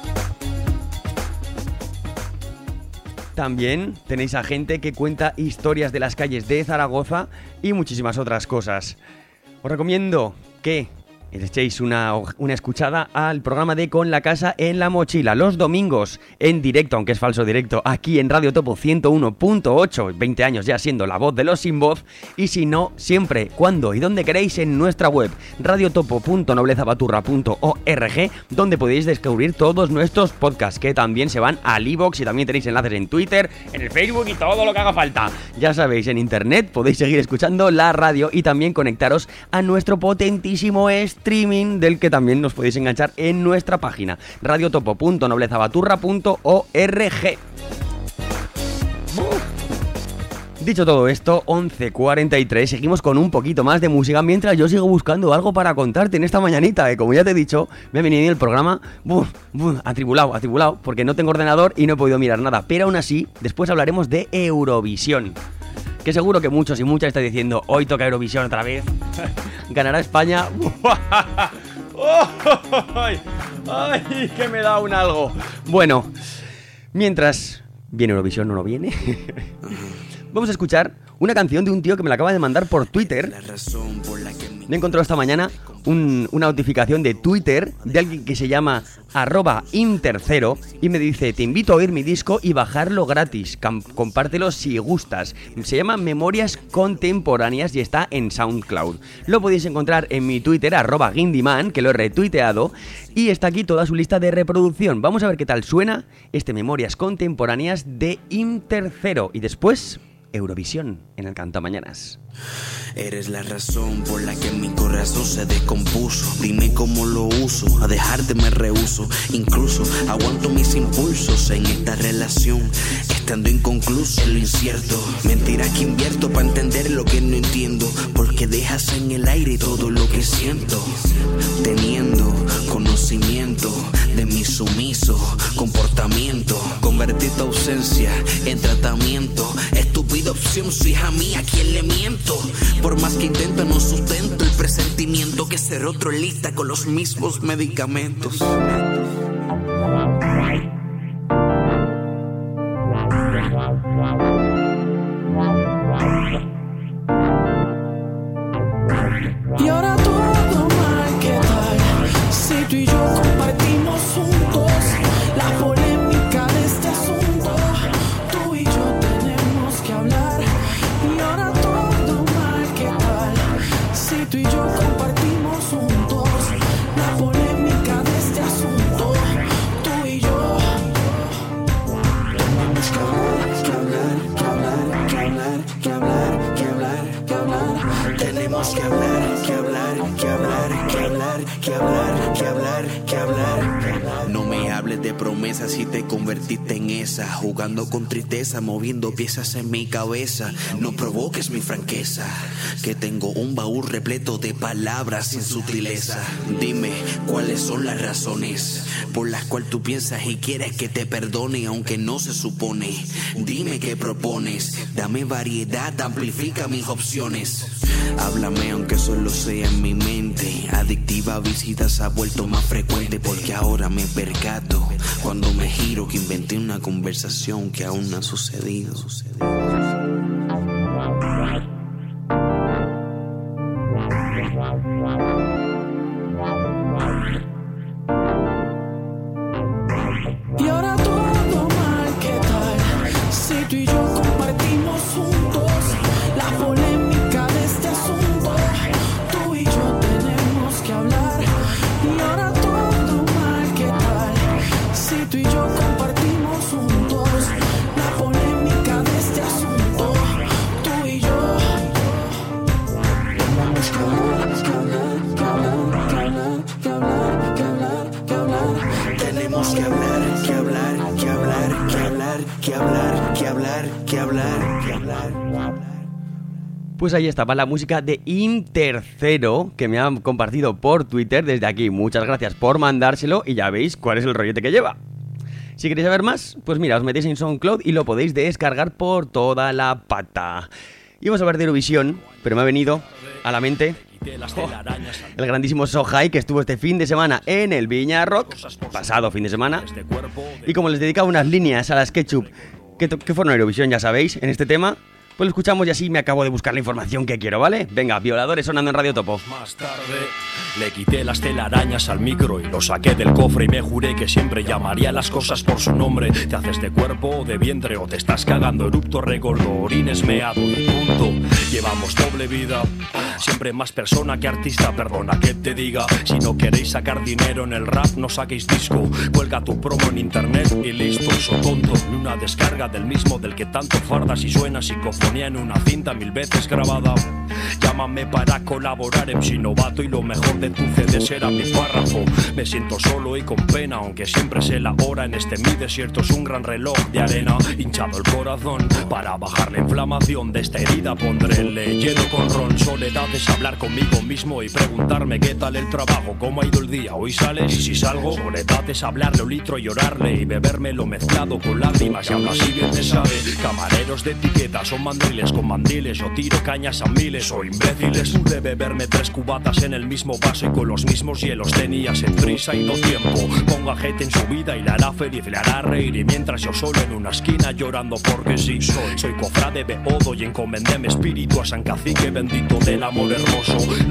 También tenéis a gente que cuenta historias de las calles de Zaragoza y muchísimas otras cosas. Os recomiendo que le echéis una, una escuchada al programa de Con la Casa en la Mochila los domingos en directo, aunque es falso directo, aquí en Radio Topo ciento uno punto ocho, veinte años ya siendo la voz de los sin voz, y si no, siempre, cuando y donde queréis en nuestra web radiotopo punto noblezabaturra punto org, donde podéis descubrir todos nuestros podcasts que también se van al iVoox y también tenéis enlaces en Twitter, en el Facebook y todo lo que haga falta. Ya sabéis, en internet podéis seguir escuchando la radio y también conectaros a nuestro potentísimo streaming del que también nos podéis enganchar en nuestra página radiotopo punto noblezabaturra punto org. Dicho todo esto, once cuarenta y tres, seguimos con un poquito más de música mientras yo sigo buscando algo para contarte en esta mañanita, que como ya te he dicho, me ha venido el programa buf, buf, atribulado, atribulado, porque no tengo ordenador y no he podido mirar nada, pero aún así, después hablaremos de Eurovisión. Que seguro que muchos y muchas están diciendo, hoy toca Eurovisión otra vez, ganará España. ¡Ay, ay, que me da un algo! Bueno, mientras viene Eurovisión o no viene, vamos a escuchar una canción de un tío que me la acaba de mandar por Twitter. Me he encontrado esta mañana un, una notificación de Twitter de alguien que se llama arroba intercero y me dice, te invito a oír mi disco y bajarlo gratis, Cam- compártelo si gustas. Se llama Memorias Contemporáneas y está en SoundCloud. Lo podéis encontrar en mi Twitter, arroba guindiman, que lo he retuiteado, y está aquí toda su lista de reproducción. Vamos a ver qué tal suena este Memorias Contemporáneas de Intercero y después Eurovisión en el Cantamañanas. Eres la razón por la que mi corazón se descompuso. Dime cómo lo uso, a dejarte me rehúso. Incluso aguanto mis impulsos en esta relación, estando inconcluso en lo incierto. Mentiras que invierto para entender lo que no entiendo, porque dejas en el aire todo lo que siento. Teniendo conocimiento de mi sumiso comportamiento, convertí tu ausencia en tratamiento. Estúpida opción, su hija mía, ¿a quién le miento? Por más que intento no sustento el presentimiento que ser otro lista con los mismos medicamentos. Y ahora todo mal, ¿qué tal? Si tú y yo compartimos juntos la polémica de este asunto, tú y yo tenemos que hablar. Y ahora todo mal, ¿qué tal? Si tú y yo compartimos juntos la polémica de este asunto, tú y yo tenemos que hablar, que hablar, que hablar, que hablar, que hablar, que hablar. Tenemos que hablar, que hablar, que hablar, que hablar, que hablar, que hablar, que hablar. No me hables de promesas si te convertiste en esa, jugando con tristeza, moviendo piezas en mi cabeza. No provoques mi franqueza, que tengo un baúl repleto de palabras sin sutileza. Dime cuáles son las razones por las cuales tú piensas y quieres que te perdone, aunque no se supone. Dime qué propones, dame variedad, amplifica mis opciones. Háblame aunque solo sea en mi mente. Adictiva visita se ha vuelto más frecuente, porque ahora me percato cuando me giro que inventé una conversación que aún no ha sucedido. Y ahora todo mal, ¿qué tal? Si tú y yo compartimos juntos la polémica de este asunto, tú y yo tenemos que hablar. Y ahora todo mal, ¿qué tal? Si tú y yo compartimos juntos la polémica de este asunto, tú y yo tenemos que hablar, que hablar, que hablar, que hablar, que hablar, que hablar. Tenemos que hablar, que hablar, que hablar, que hablar, que hablar, que hablar, que hablar, que hablar. Pues ahí estaba la música de Intercero, que me han compartido por Twitter. Desde aquí, muchas gracias por mandárselo y ya veis cuál es el rollete que lleva. Si queréis saber más, pues mira, os metéis en SoundCloud y lo podéis descargar por toda la pata. Íbamos a hablar de Eurovisión, pero me ha venido a la mente oh, el grandísimo Sohai, que estuvo este fin de semana en el Viña Rock, pasado fin de semana. Y como les dedicaba unas líneas a las Ketchup que, que fueron a Eurovisión, ya sabéis, en este tema, pues lo escuchamos y así me acabo de buscar la información que quiero, ¿vale? Venga, Violadores sonando en Radio Topo. Más tarde le quité las telarañas al micro y lo saqué del cofre y me juré que siempre llamaría las cosas por su nombre. Te haces de cuerpo o de vientre o te estás cagando, erupto, regordo, orines, meado y punto. Llevamos doble vida, siempre más persona que artista, perdona que te diga. Si no queréis sacar dinero en el rap, no saquéis disco. Cuelga tu promo en internet y listo. So tonto, ni una descarga del mismo del que tanto fardas y suena psicofonía en una cinta mil veces grabada. Llámame para colaborar, M C novato, y lo mejor de tu C D será mi párrafo. Me siento solo y con pena, aunque siempre sé la hora. En este mi desierto es un gran reloj de arena. Hinchado el corazón, para bajar la inflamación de esta herida pondré el hielo con ron. Soledad es hablar conmigo mismo y preguntarme qué tal el trabajo, cómo ha ido el día, hoy sales y si salgo. Soledad es hablarle un litro y llorarle y bebérmelo mezclado con lágrimas y aún así bien me sabe. Camareros de etiqueta son mandriles con mandiles, yo tiro cañas a miles o imbéciles. Pude beberme tres cubatas en el mismo vaso y con los mismos hielos tenías en prisa y no tiempo. Ponga gente en su vida y la hará feliz, le hará reír, y mientras yo solo en una esquina llorando porque sí soy. Soy cofrade Beodo y encomendé mi espíritu a San Cacique bendito del amor hermoso. No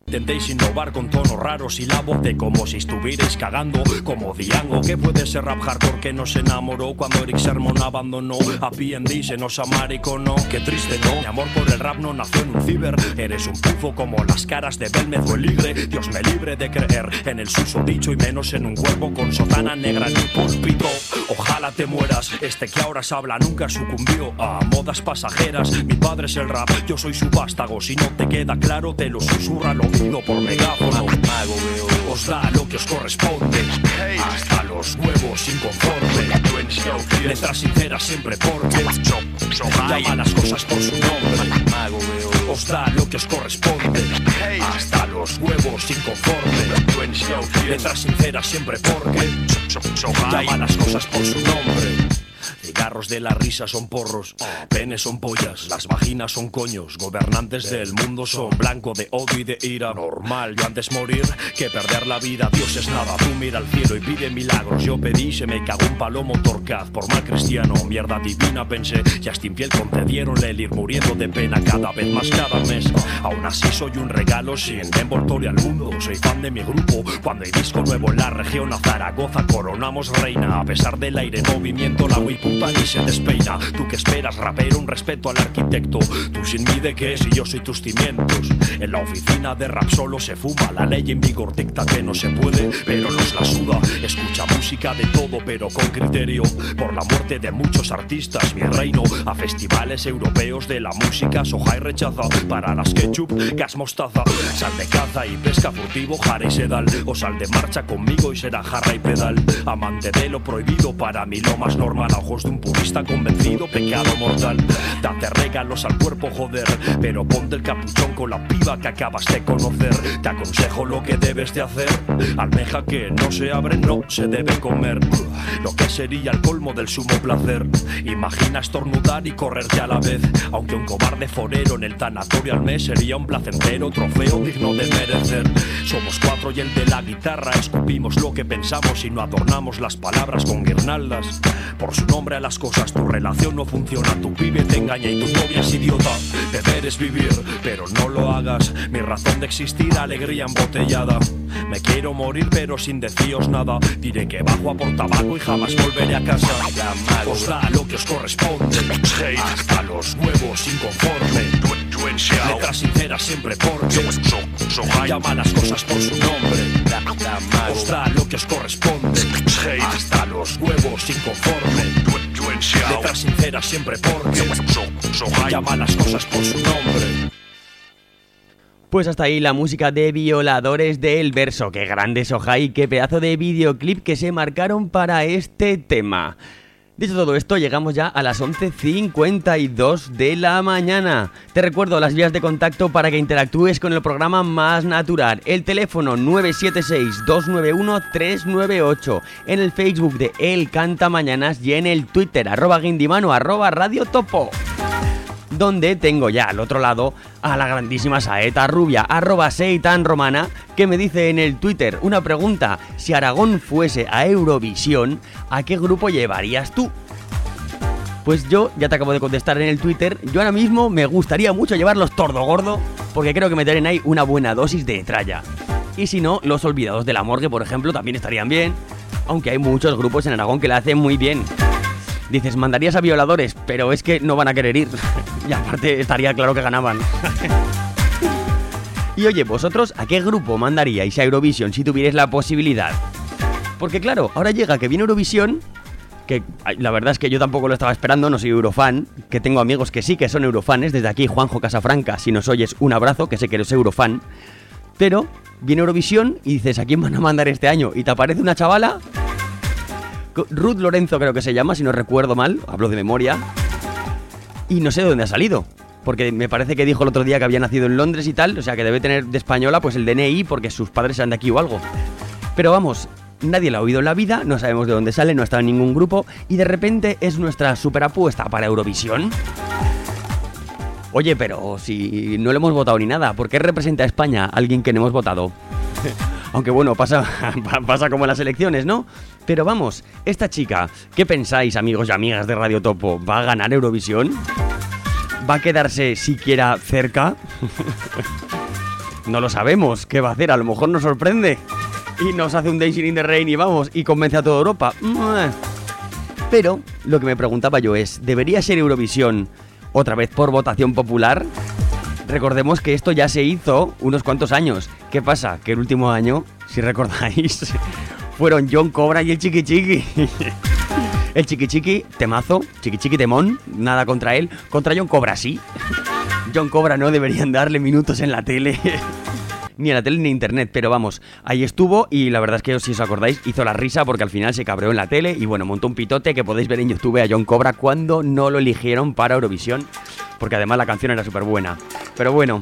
Intentéis innovar con tonos raros y la voz de como si estuvierais cagando. Como Diango, que puede ser rap hardcore que nos enamoró cuando Eric Sermon abandonó a P and D, se nos amariconó. Qué triste, ¿no? Mi amor por el rap no nació en un ciber. Eres un pufo como las caras de Belmez o el Ligre. Dios me libre de creer en el susodicho y menos en un cuerpo con sotana negra en un púlpito. Ojalá te mueras, este que ahora se habla nunca sucumbió a modas pasajeras. Mi padre es el rap, yo soy su vástago. Si no te queda claro, te lo susurra al oído por megáfono. Os da lo que os corresponde, hasta los huevos inconforme. Letras sinceras siempre porque llama las cosas por su nombre. Os da lo que os corresponde, hasta los huevos inconforme. Letras sinceras siempre porque llama las cosas por su nombre. Cigarros de la risa son porros, penes son pollas, las vaginas son coños. Gobernantes del mundo son blanco de odio y de ira. Normal, yo antes morir que perder la vida. Dios es nada, tú mira al cielo y pide milagros. Yo pedí, se me cagó un palomo torcaz. Por mal cristiano, mierda divina pensé. Y a este infiel concedieronle el ir muriendo de pena cada vez más cada mes. Aún así soy un regalo sin envoltorio al mundo. Soy fan de mi grupo, cuando hay disco nuevo en la región a Zaragoza coronamos reina. A pesar del aire en movimiento, la muy puta ni se despeina. Tú que esperas, rapero, un respeto al arquitecto. Tú sin mí de qué si yo soy tus cimientos. En la oficina de rap solo se fuma. La ley en vigor dicta que no se puede, pero nos la suda. Escucha música de todo pero con criterio. Por la muerte de muchos artistas mi reino. A festivales europeos de la música soja y rechaza. Para las ketchup, gas mostaza. Sal de caza y pesca furtivo, jara y sedal. O sal de marcha conmigo y será jarra y pedal. Amante de lo prohibido, para mí lo más normal. A ojos de un purista convencido, pecado mortal. Date regalos al cuerpo, joder, pero ponte el capuchón con la piba que acabas de conocer. Te aconsejo lo que debes de hacer. Almeja que no se abre, no se debe comer. Lo que sería el colmo del sumo placer. Imagina estornudar y correrte a la vez. Aunque un cobarde forero en el tanatorio al mes sería un placentero trofeo digno de merecer. Somos cuatro y el de la guitarra. Escupimos lo que pensamos y no adornamos las palabras con guirnaldas. Por su nombre a las cosas, tu relación no funciona. Tu pibe te engaña y tu novia es idiota. Beber es vivir, pero no lo hagas. Mi razón de existir, alegría embotellada. Me quiero morir pero sin deciros nada. Diré que bajo a por tabaco y jamás volveré a casa. Os da lo que os corresponde, hasta los huevos inconforme. Letras sinceras siempre porque llama las cosas por su nombre. Os da lo que os corresponde, hasta los huevos inconforme. Letras sinceras siempre porque llama las cosas por su nombre. Pues hasta ahí la música de Violadores del Verso. Qué grande Soja y qué pedazo de videoclip que se marcaron para este tema. Dicho todo esto, llegamos ya a las once cincuenta y dos de la mañana. Te recuerdo las vías de contacto para que interactúes con el programa más natural. El teléfono nueve siete seis, dos nueve uno, tres nueve ocho. En el Facebook de El Cantamañanas y en el Twitter, arroba guindimano, arroba Radio Topo. Donde tengo ya al otro lado a la grandísima Saeta Rubia, arroba Seitan Romana, que me dice en el Twitter una pregunta: si Aragón fuese a Eurovisión, ¿a qué grupo llevarías tú? Pues yo ya te acabo de contestar en el Twitter. Yo ahora mismo me gustaría mucho llevar los Tordogordo, porque creo que meterán ahí una buena dosis de tralla. Y si no, los Olvidados de la Morgue, por ejemplo, también estarían bien, aunque hay muchos grupos en Aragón que la hacen muy bien. Dices, mandarías a Violadores, pero es que no van a querer ir. Y aparte estaría claro que ganaban. Y oye, ¿vosotros a qué grupo mandaríais a Eurovisión si tuvierais la posibilidad? Porque claro, ahora llega que viene Eurovisión, que la verdad es que yo tampoco lo estaba esperando, no soy eurofan, que tengo amigos que sí que son eurofanes. Desde aquí, Juanjo Casafranca, si nos oyes, un abrazo, que sé que eres eurofan. Pero viene Eurovisión y dices, ¿a quién van a mandar este año? Y te aparece una chavala... Ruth Lorenzo creo que se llama, si no recuerdo mal, hablo de memoria. Y no sé de dónde ha salido, porque me parece que dijo el otro día que había nacido en Londres y tal, o sea que debe tener de española pues el D N I porque sus padres eran de aquí o algo. Pero vamos, nadie la ha oído en la vida, no sabemos de dónde sale, no ha estado en ningún grupo y de repente es nuestra superapuesta para Eurovisión. Oye, pero si no le hemos votado ni nada, ¿por qué representa a España alguien que no hemos votado? Aunque bueno, pasa, pasa como en las elecciones, ¿no? Pero vamos, esta chica, ¿qué pensáis, amigos y amigas de Radio Topo? ¿Va a ganar Eurovisión? ¿Va a quedarse siquiera cerca? No lo sabemos, ¿qué va a hacer? A lo mejor nos sorprende y nos hace un Dancing in the Rain y vamos, y convence a toda Europa. Pero lo que me preguntaba yo es, ¿debería ser Eurovisión otra vez por votación popular? Recordemos que esto ya se hizo unos cuantos años. ¿Qué pasa? Que el último año, si recordáis, fueron John Cobra y el Chiqui Chiqui. El Chiqui Chiqui, temazo, Chiqui Chiqui temón, nada contra él. Contra John Cobra sí. John Cobra no deberían darle minutos en la tele. Ni en la tele ni en internet, pero vamos, ahí estuvo y la verdad es que si os acordáis hizo la risa porque al final se cabreó en la tele y bueno, montó un pitote que podéis ver en YouTube a John Cobra cuando no lo eligieron para Eurovisión, porque además la canción era súper buena. Pero bueno,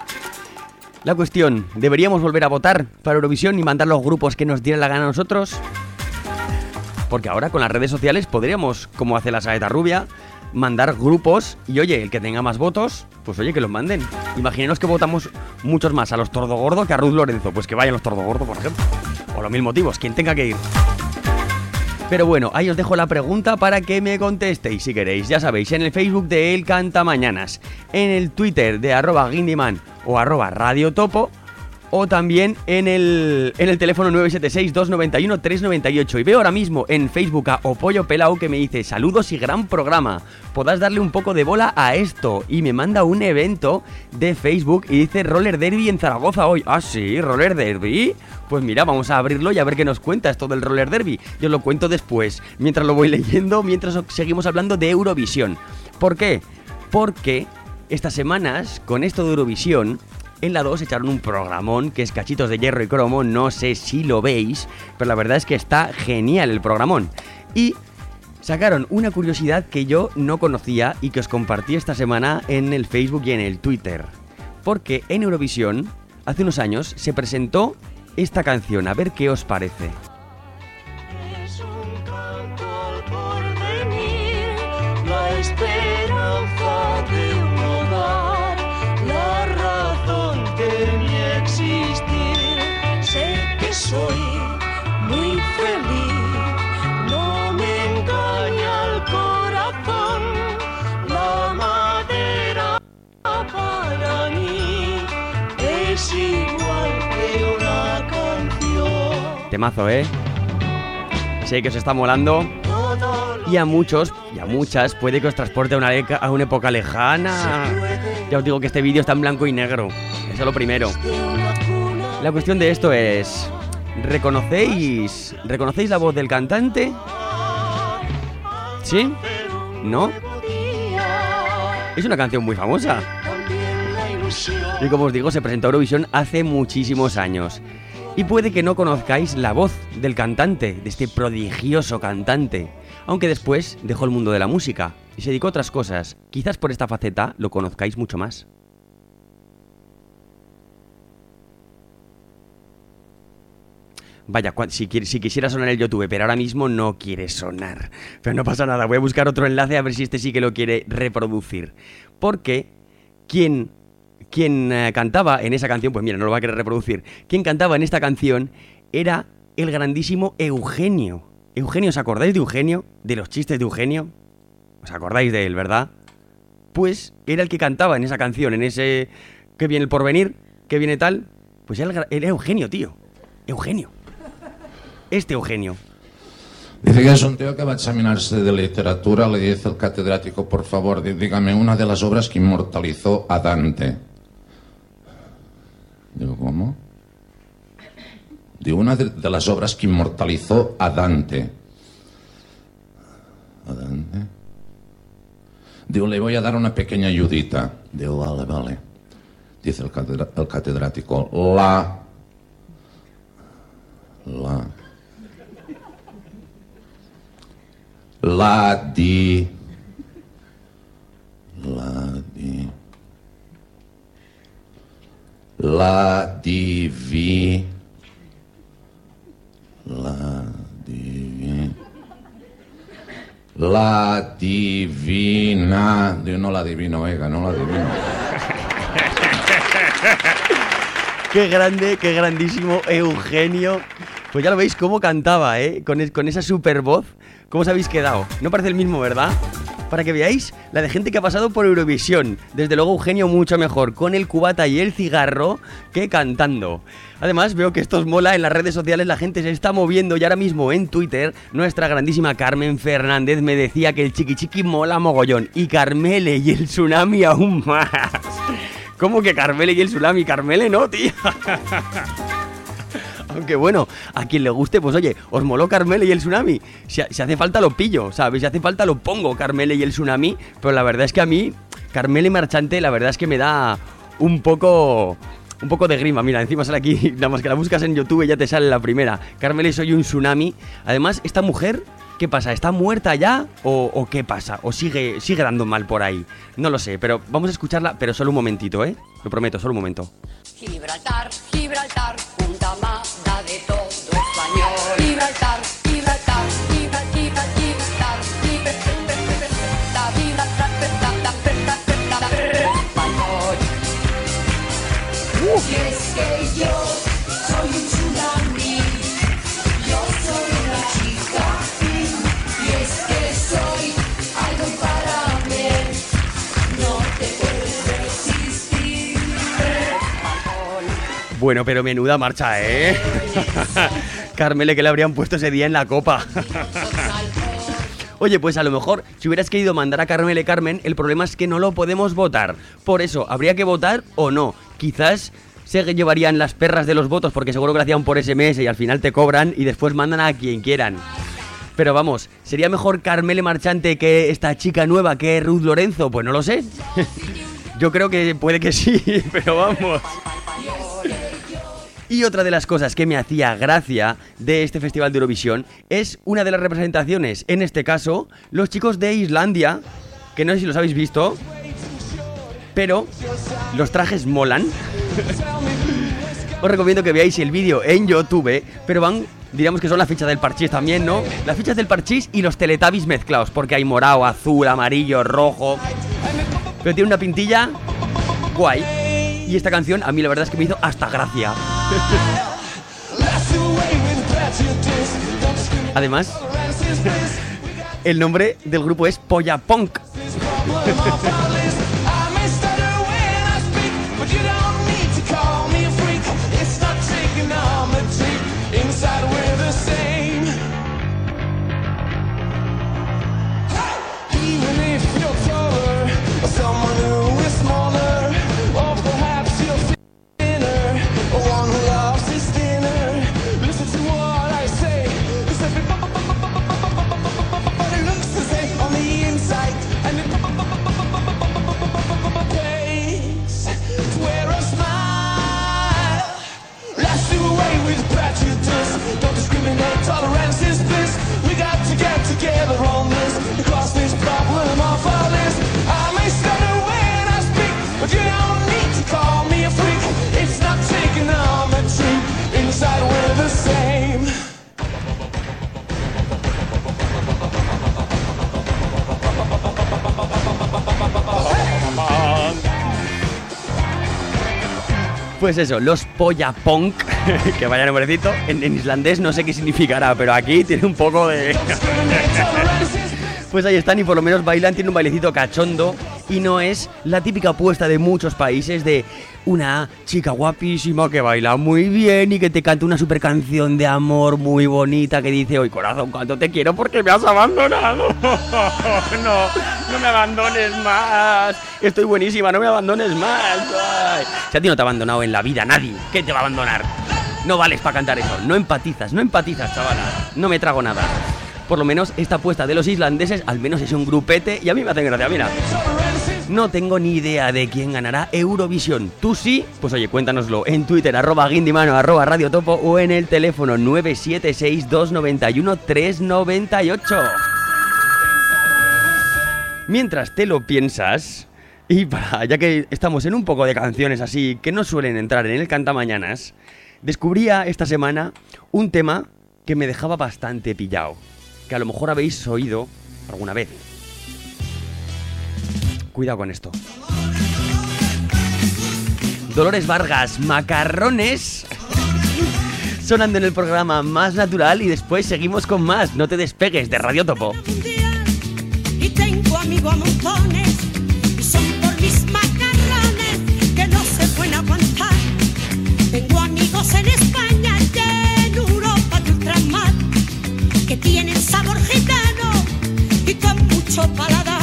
la cuestión, ¿deberíamos volver a votar para Eurovisión y mandar los grupos que nos dieran la gana a nosotros? Porque ahora con las redes sociales podríamos, como hace la Saeta Rubia, mandar grupos y oye, el que tenga más votos, pues oye, que los manden. Imaginaos que votamos muchos más a los Tordogordo que a Ruth Lorenzo, pues que vayan los Tordogordo, por ejemplo. O los mil motivos, quien tenga que ir. Pero bueno, ahí os dejo la pregunta para que me contestéis si queréis. Ya sabéis, en el Facebook de El Cantamañanas, en el Twitter de arroba Guindyman o arroba Radio Topo, o también en el, en el teléfono nueve siete seis, dos nueve uno, tres nueve ocho. Y veo ahora mismo en Facebook a Opollo Pelau que me dice: saludos y gran programa, podás darle un poco de bola a esto. Y me manda un evento de Facebook y dice Roller Derby en Zaragoza hoy. Ah, sí, Roller Derby. Pues mira, vamos a abrirlo y a ver qué nos cuenta esto del Roller Derby. Yo lo cuento después, mientras lo voy leyendo, mientras seguimos hablando de Eurovisión. ¿Por qué? Porque estas semanas, con esto de Eurovisión, en la dos echaron un programón que es Cachitos de Hierro y Cromo, no sé si lo veis, pero la verdad es que está genial el programón. Y sacaron una curiosidad que yo no conocía y que os compartí esta semana en el Facebook y en el Twitter. Porque en Eurovisión, hace unos años, se presentó esta canción, a ver qué os parece. Es un canto al porvenir, la esperanza de un hogar, la razón de mi existir. Sé que soy muy feliz, no me engaña el corazón, la madera para mí es igual que una canción. Temazo, ¿eh? Sé que os está molando. Y a muchos, y a muchas, puede que os transporte a una, leca, a una época lejana. Ya os digo que este vídeo está en blanco y negro. Eso es lo primero. La cuestión de esto es... ¿Reconocéis? ¿Reconocéis la voz del cantante? ¿Sí? ¿No? Es una canción muy famosa. Y como os digo, se presentó a Eurovisión hace muchísimos años. Y puede que no conozcáis la voz del cantante, de este prodigioso cantante, aunque después dejó el mundo de la música y se dedicó a otras cosas. Quizás por esta faceta lo conozcáis mucho más. Vaya, si, si quisiera sonar el YouTube, pero ahora mismo no quiere sonar. Pero no pasa nada, voy a buscar otro enlace a ver si este sí que lo quiere reproducir. Porque quien... Quien eh, cantaba en esa canción, pues mira, no lo va a querer reproducir. Quien cantaba en esta canción era el grandísimo Eugenio. Eugenio, ¿os acordáis de Eugenio? ¿De los chistes de Eugenio? ¿Os acordáis de él, verdad? Pues era el que cantaba en esa canción, en ese... ¿Qué viene el porvenir? ¿Qué viene tal? Pues era, era Eugenio, tío. Eugenio. Este Eugenio. Dice que es un tío que va a examinarse de literatura. Le dice el catedrático: por favor, dígame una de las obras que inmortalizó a Dante. Digo, ¿cómo? De una de, de las obras que inmortalizó a Dante. ¿A Dante? Digo, le voy a dar una pequeña ayudita. Digo, vale, vale. Dice el, catedra, el catedrático: la... La... La di... La di... La divi... La divi... La divina... Digo, no la adivino, oiga, no la adivino. Qué grande, qué grandísimo Eugenio. Pues ya lo veis cómo cantaba, ¿eh? Con, es, con esa super voz. ¿Cómo os habéis quedado? No parece el mismo, ¿verdad? Para que veáis la de gente que ha pasado por Eurovisión. Desde luego Eugenio mucho mejor con el cubata y el cigarro que cantando. Además veo que esto os mola, en las redes sociales la gente se está moviendo y ahora mismo en Twitter nuestra grandísima Carmen Fernández me decía que el chiqui chiqui mola mogollón y Carmele y el tsunami aún más. ¿Cómo que Carmele y el tsunami? Carmele no, tía. Aunque bueno, a quien le guste, pues oye, os moló Carmele y el tsunami. Si, si hace falta lo pillo, ¿sabes? Si hace falta lo pongo, Carmele y el tsunami. Pero la verdad es que a mí, Carmele Marchante, la verdad es que me da un poco... Un poco de grima. Mira, encima sale aquí, nada más que la buscas en YouTube y ya te sale la primera. Carmele, soy un tsunami. Además, esta mujer, ¿qué pasa? ¿Está muerta ya? ¿O, o qué pasa? ¿O sigue, sigue dando mal por ahí? No lo sé, pero vamos a escucharla, pero solo un momentito, ¿eh? Lo prometo, solo un momento. Gibraltar, Gibraltar, punta amada de todo español. Gibraltar, Gibraltar, Gibraltar, Gibraltar, Gibraltar, Gibraltar, Gibraltar, español. Y es que yo soy un tsunami, yo soy una chica, y es que soy algo imparable, no te puedes resistir. Bueno, pero menuda marcha, ¿eh? Carmele, que le habrían puesto ese día en la copa. Oye, pues a lo mejor, si hubieras querido mandar a Carmele Carmen, el problema es que no lo podemos votar. Por eso, ¿habría que votar o no? Quizás se llevarían las perras de los votos, porque seguro que lo hacían por ese eme ese y al final te cobran y después mandan a quien quieran. Pero vamos, ¿sería mejor Carmele Marchante que esta chica nueva, que es Ruth Lorenzo? Pues no lo sé. Yo creo que puede que sí, pero vamos. Y otra de las cosas que me hacía gracia de este Festival de Eurovisión es una de las representaciones, en este caso, los chicos de Islandia, que no sé si los habéis visto, pero los trajes molan. Os recomiendo que veáis el vídeo en YouTube, pero van, diríamos que son las fichas del parchís también, ¿no? Las fichas del parchís y los Teletubbies mezclados, porque hay morado, azul, amarillo, rojo, pero tiene una pintilla guay. Y esta canción a mí la verdad es que me hizo hasta gracia. Además, el nombre del grupo es Polla Punk. Pues eso, los Polla Punk, que vaya nombrecito, en, en islandés no sé qué significará, pero aquí tiene un poco de... Pues ahí están y por lo menos bailan, tiene un bailecito cachondo y no es la típica apuesta de muchos países de una chica guapísima que baila muy bien y que te canta una super canción de amor muy bonita que dice: hoy corazón, cuánto te quiero porque me has abandonado. No, no me abandones más. Estoy buenísima, no me abandones más. Ay. Si a ti no te ha abandonado en la vida nadie, ¿qué te va a abandonar? No vales para cantar eso, no empatizas, no empatizas, chavala. No me trago nada. Por lo menos esta apuesta de los islandeses, al menos es un grupete y a mí me hacen gracia, mira. No tengo ni idea de quién ganará Eurovisión. ¿Tú sí? Pues oye, cuéntanoslo en Twitter, arroba guindimano, arroba radiotopo o en el teléfono nueve siete seis, dos nueve uno, tres nueve ocho. Mientras te lo piensas, y para, ya que estamos en un poco de canciones así que no suelen entrar en el Cantamañanas, descubría esta semana un tema que me dejaba bastante pillado, que a lo mejor habéis oído alguna vez. Cuidado con esto. Dolores Vargas, Macarrones, sonando en el programa Más Natural y después seguimos con más. No te despegues de Radio Topo. Y tengo a mi traigo a montones y son por mis macarrones que no se pueden aguantar. Tengo amigos en España y en Europa de ultramar que tienen sabor gitano y con mucho paladar.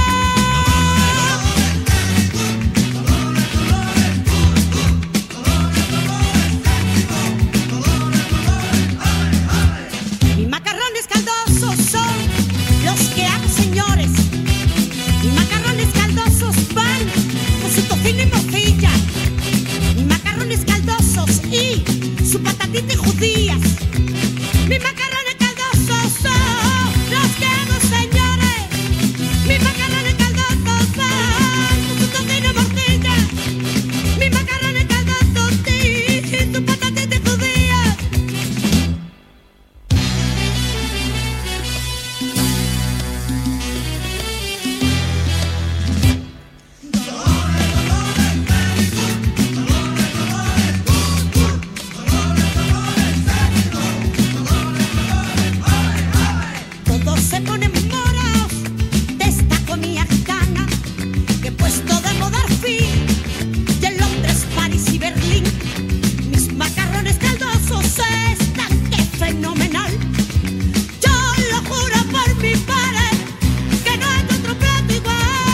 Mis macarrones caldosos son los que hago, señores. Mis macarrones caldosos van con su tocino y morcilla. Mis macarrones caldosos y su patatita y judías. Mis macarrones caldosos son los que hago, señores. Mis macarrones caldosos van con su tocino y morcilla. Mis macarrones caldosos y su patatita y judías. Todos se ponen morados de esta comida gitana que he puesto de moda al fin y en Londres, París y Berlín. Mis macarrones caldosos están que fenomenal. Yo lo juro por mi padre que no hay otro plato igual.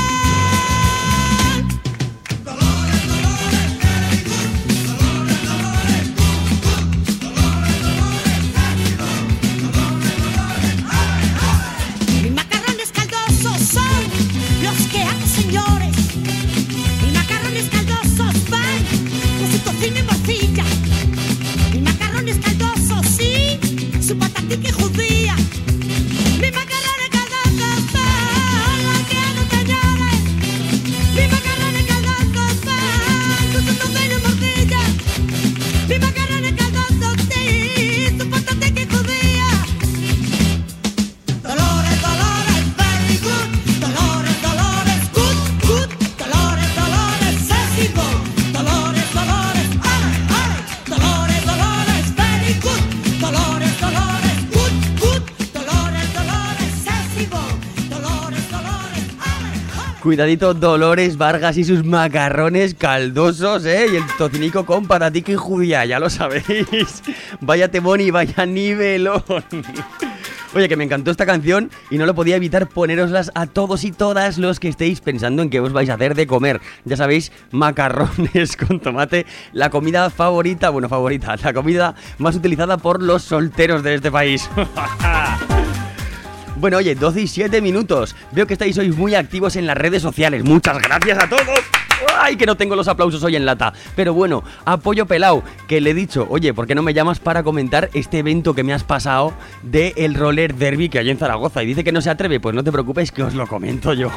Mis macarrones caldosos son los que hago, señores. Mis macarrones caldosos van con su tocino y morcilla. Mis macarrones caldosos y su patatita y judía. Mis macarrones caldosos son los que hago, señores. Mis macarrones caldosos van con su tocino y morcilla. Mis macarrones caldosos y su patatita y judía. Dolores, Dolores, very good. Dolores, Dolores, good, good. Dolores, Dolores, sexy good. Dolores, Dolores, ale, ale. Dolores, Dolores, very good. Dolores, Dolores, good, good. Dolores, Dolores, sexy good. Dolores, Dolores, ale, ale. Cuidadito, Dolores Vargas y sus macarrones caldosos, ¿eh? Y el tocinico con patatica y judía, ya lo sabéis. Vaya temón y vaya nivelón. Oye, que me encantó esta canción y no lo podía evitar ponéroslas a todos y todas los que estéis pensando en qué os vais a hacer de comer. Ya sabéis, macarrones con tomate, la comida favorita, bueno, favorita, la comida más utilizada por los solteros de este país. Bueno, oye, doce y siete minutos. Veo que estáis hoy muy activos en las redes sociales. Muchas gracias a todos. ¡Ay, que no tengo los aplausos hoy en lata! Pero bueno, apoyo pelao, que le he dicho, oye, ¿por qué no me llamas para comentar este evento que me has pasado de el Roller Derby que hay en Zaragoza? Y dice que no se atreve, pues no te preocupes que os lo comento yo.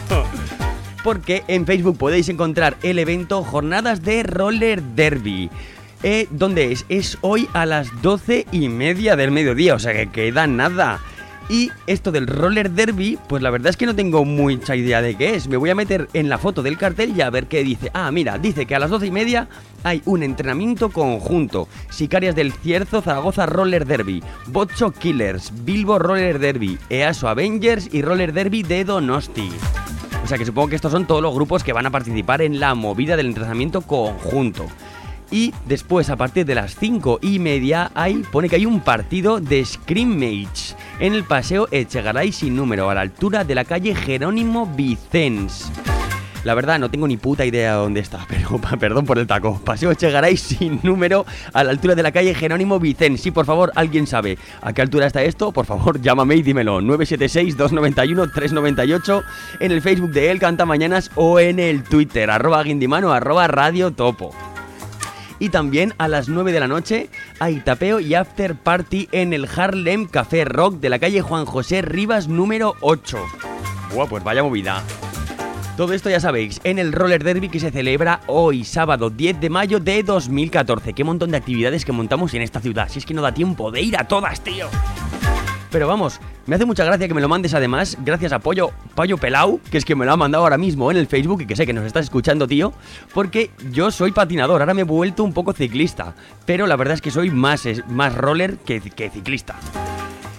Porque en Facebook podéis encontrar el evento Jornadas de Roller Derby. Eh, ¿Dónde es? Es hoy a las doce y media del mediodía, o sea que queda nada. Y esto del Roller Derby, pues la verdad es que no tengo mucha idea de qué es. Me voy a meter en la foto del cartel y a ver qué dice. Ah, mira, dice que a las doce y media hay un entrenamiento conjunto. Sicarias del Cierzo, Zaragoza Roller Derby, Bocho Killers, Bilbo Roller Derby, EASO Avengers y Roller Derby de Donosti. O sea que supongo que estos son todos los grupos que van a participar en la movida del entrenamiento conjunto. Y después, a partir de las cinco y media, hay, pone que hay un partido de Scrimmage en el Paseo Echegaray sin número, a la altura de la calle Jerónimo Vicens. La verdad, no tengo ni puta idea de dónde está, pero perdón por el taco. Paseo Echegaray sin número, a la altura de la calle Jerónimo Vicens. Si por favor alguien sabe a qué altura está esto, por favor llámame y dímelo. nueve siete seis, dos nueve uno, tres nueve ocho en el Facebook de El Cantamañanas o en el Twitter, arroba guindimano, arroba radio topo. Y también a las nueve de la noche hay tapeo y after party en el Harlem Café Rock de la calle Juan José Rivas número ocho. Buah, pues vaya movida. Todo esto ya sabéis, en el Roller Derby que se celebra hoy, sábado diez de mayo de dos mil catorce. Qué montón de actividades que montamos en esta ciudad. Si es que no da tiempo de ir a todas, tío. Pero vamos, me hace mucha gracia que me lo mandes además, gracias a Pollo, Pollo Pelau, que es que me lo ha mandado ahora mismo en el Facebook y que sé que nos estás escuchando, tío, porque yo soy patinador, ahora me he vuelto un poco ciclista, pero la verdad es que soy más, más roller que, que ciclista.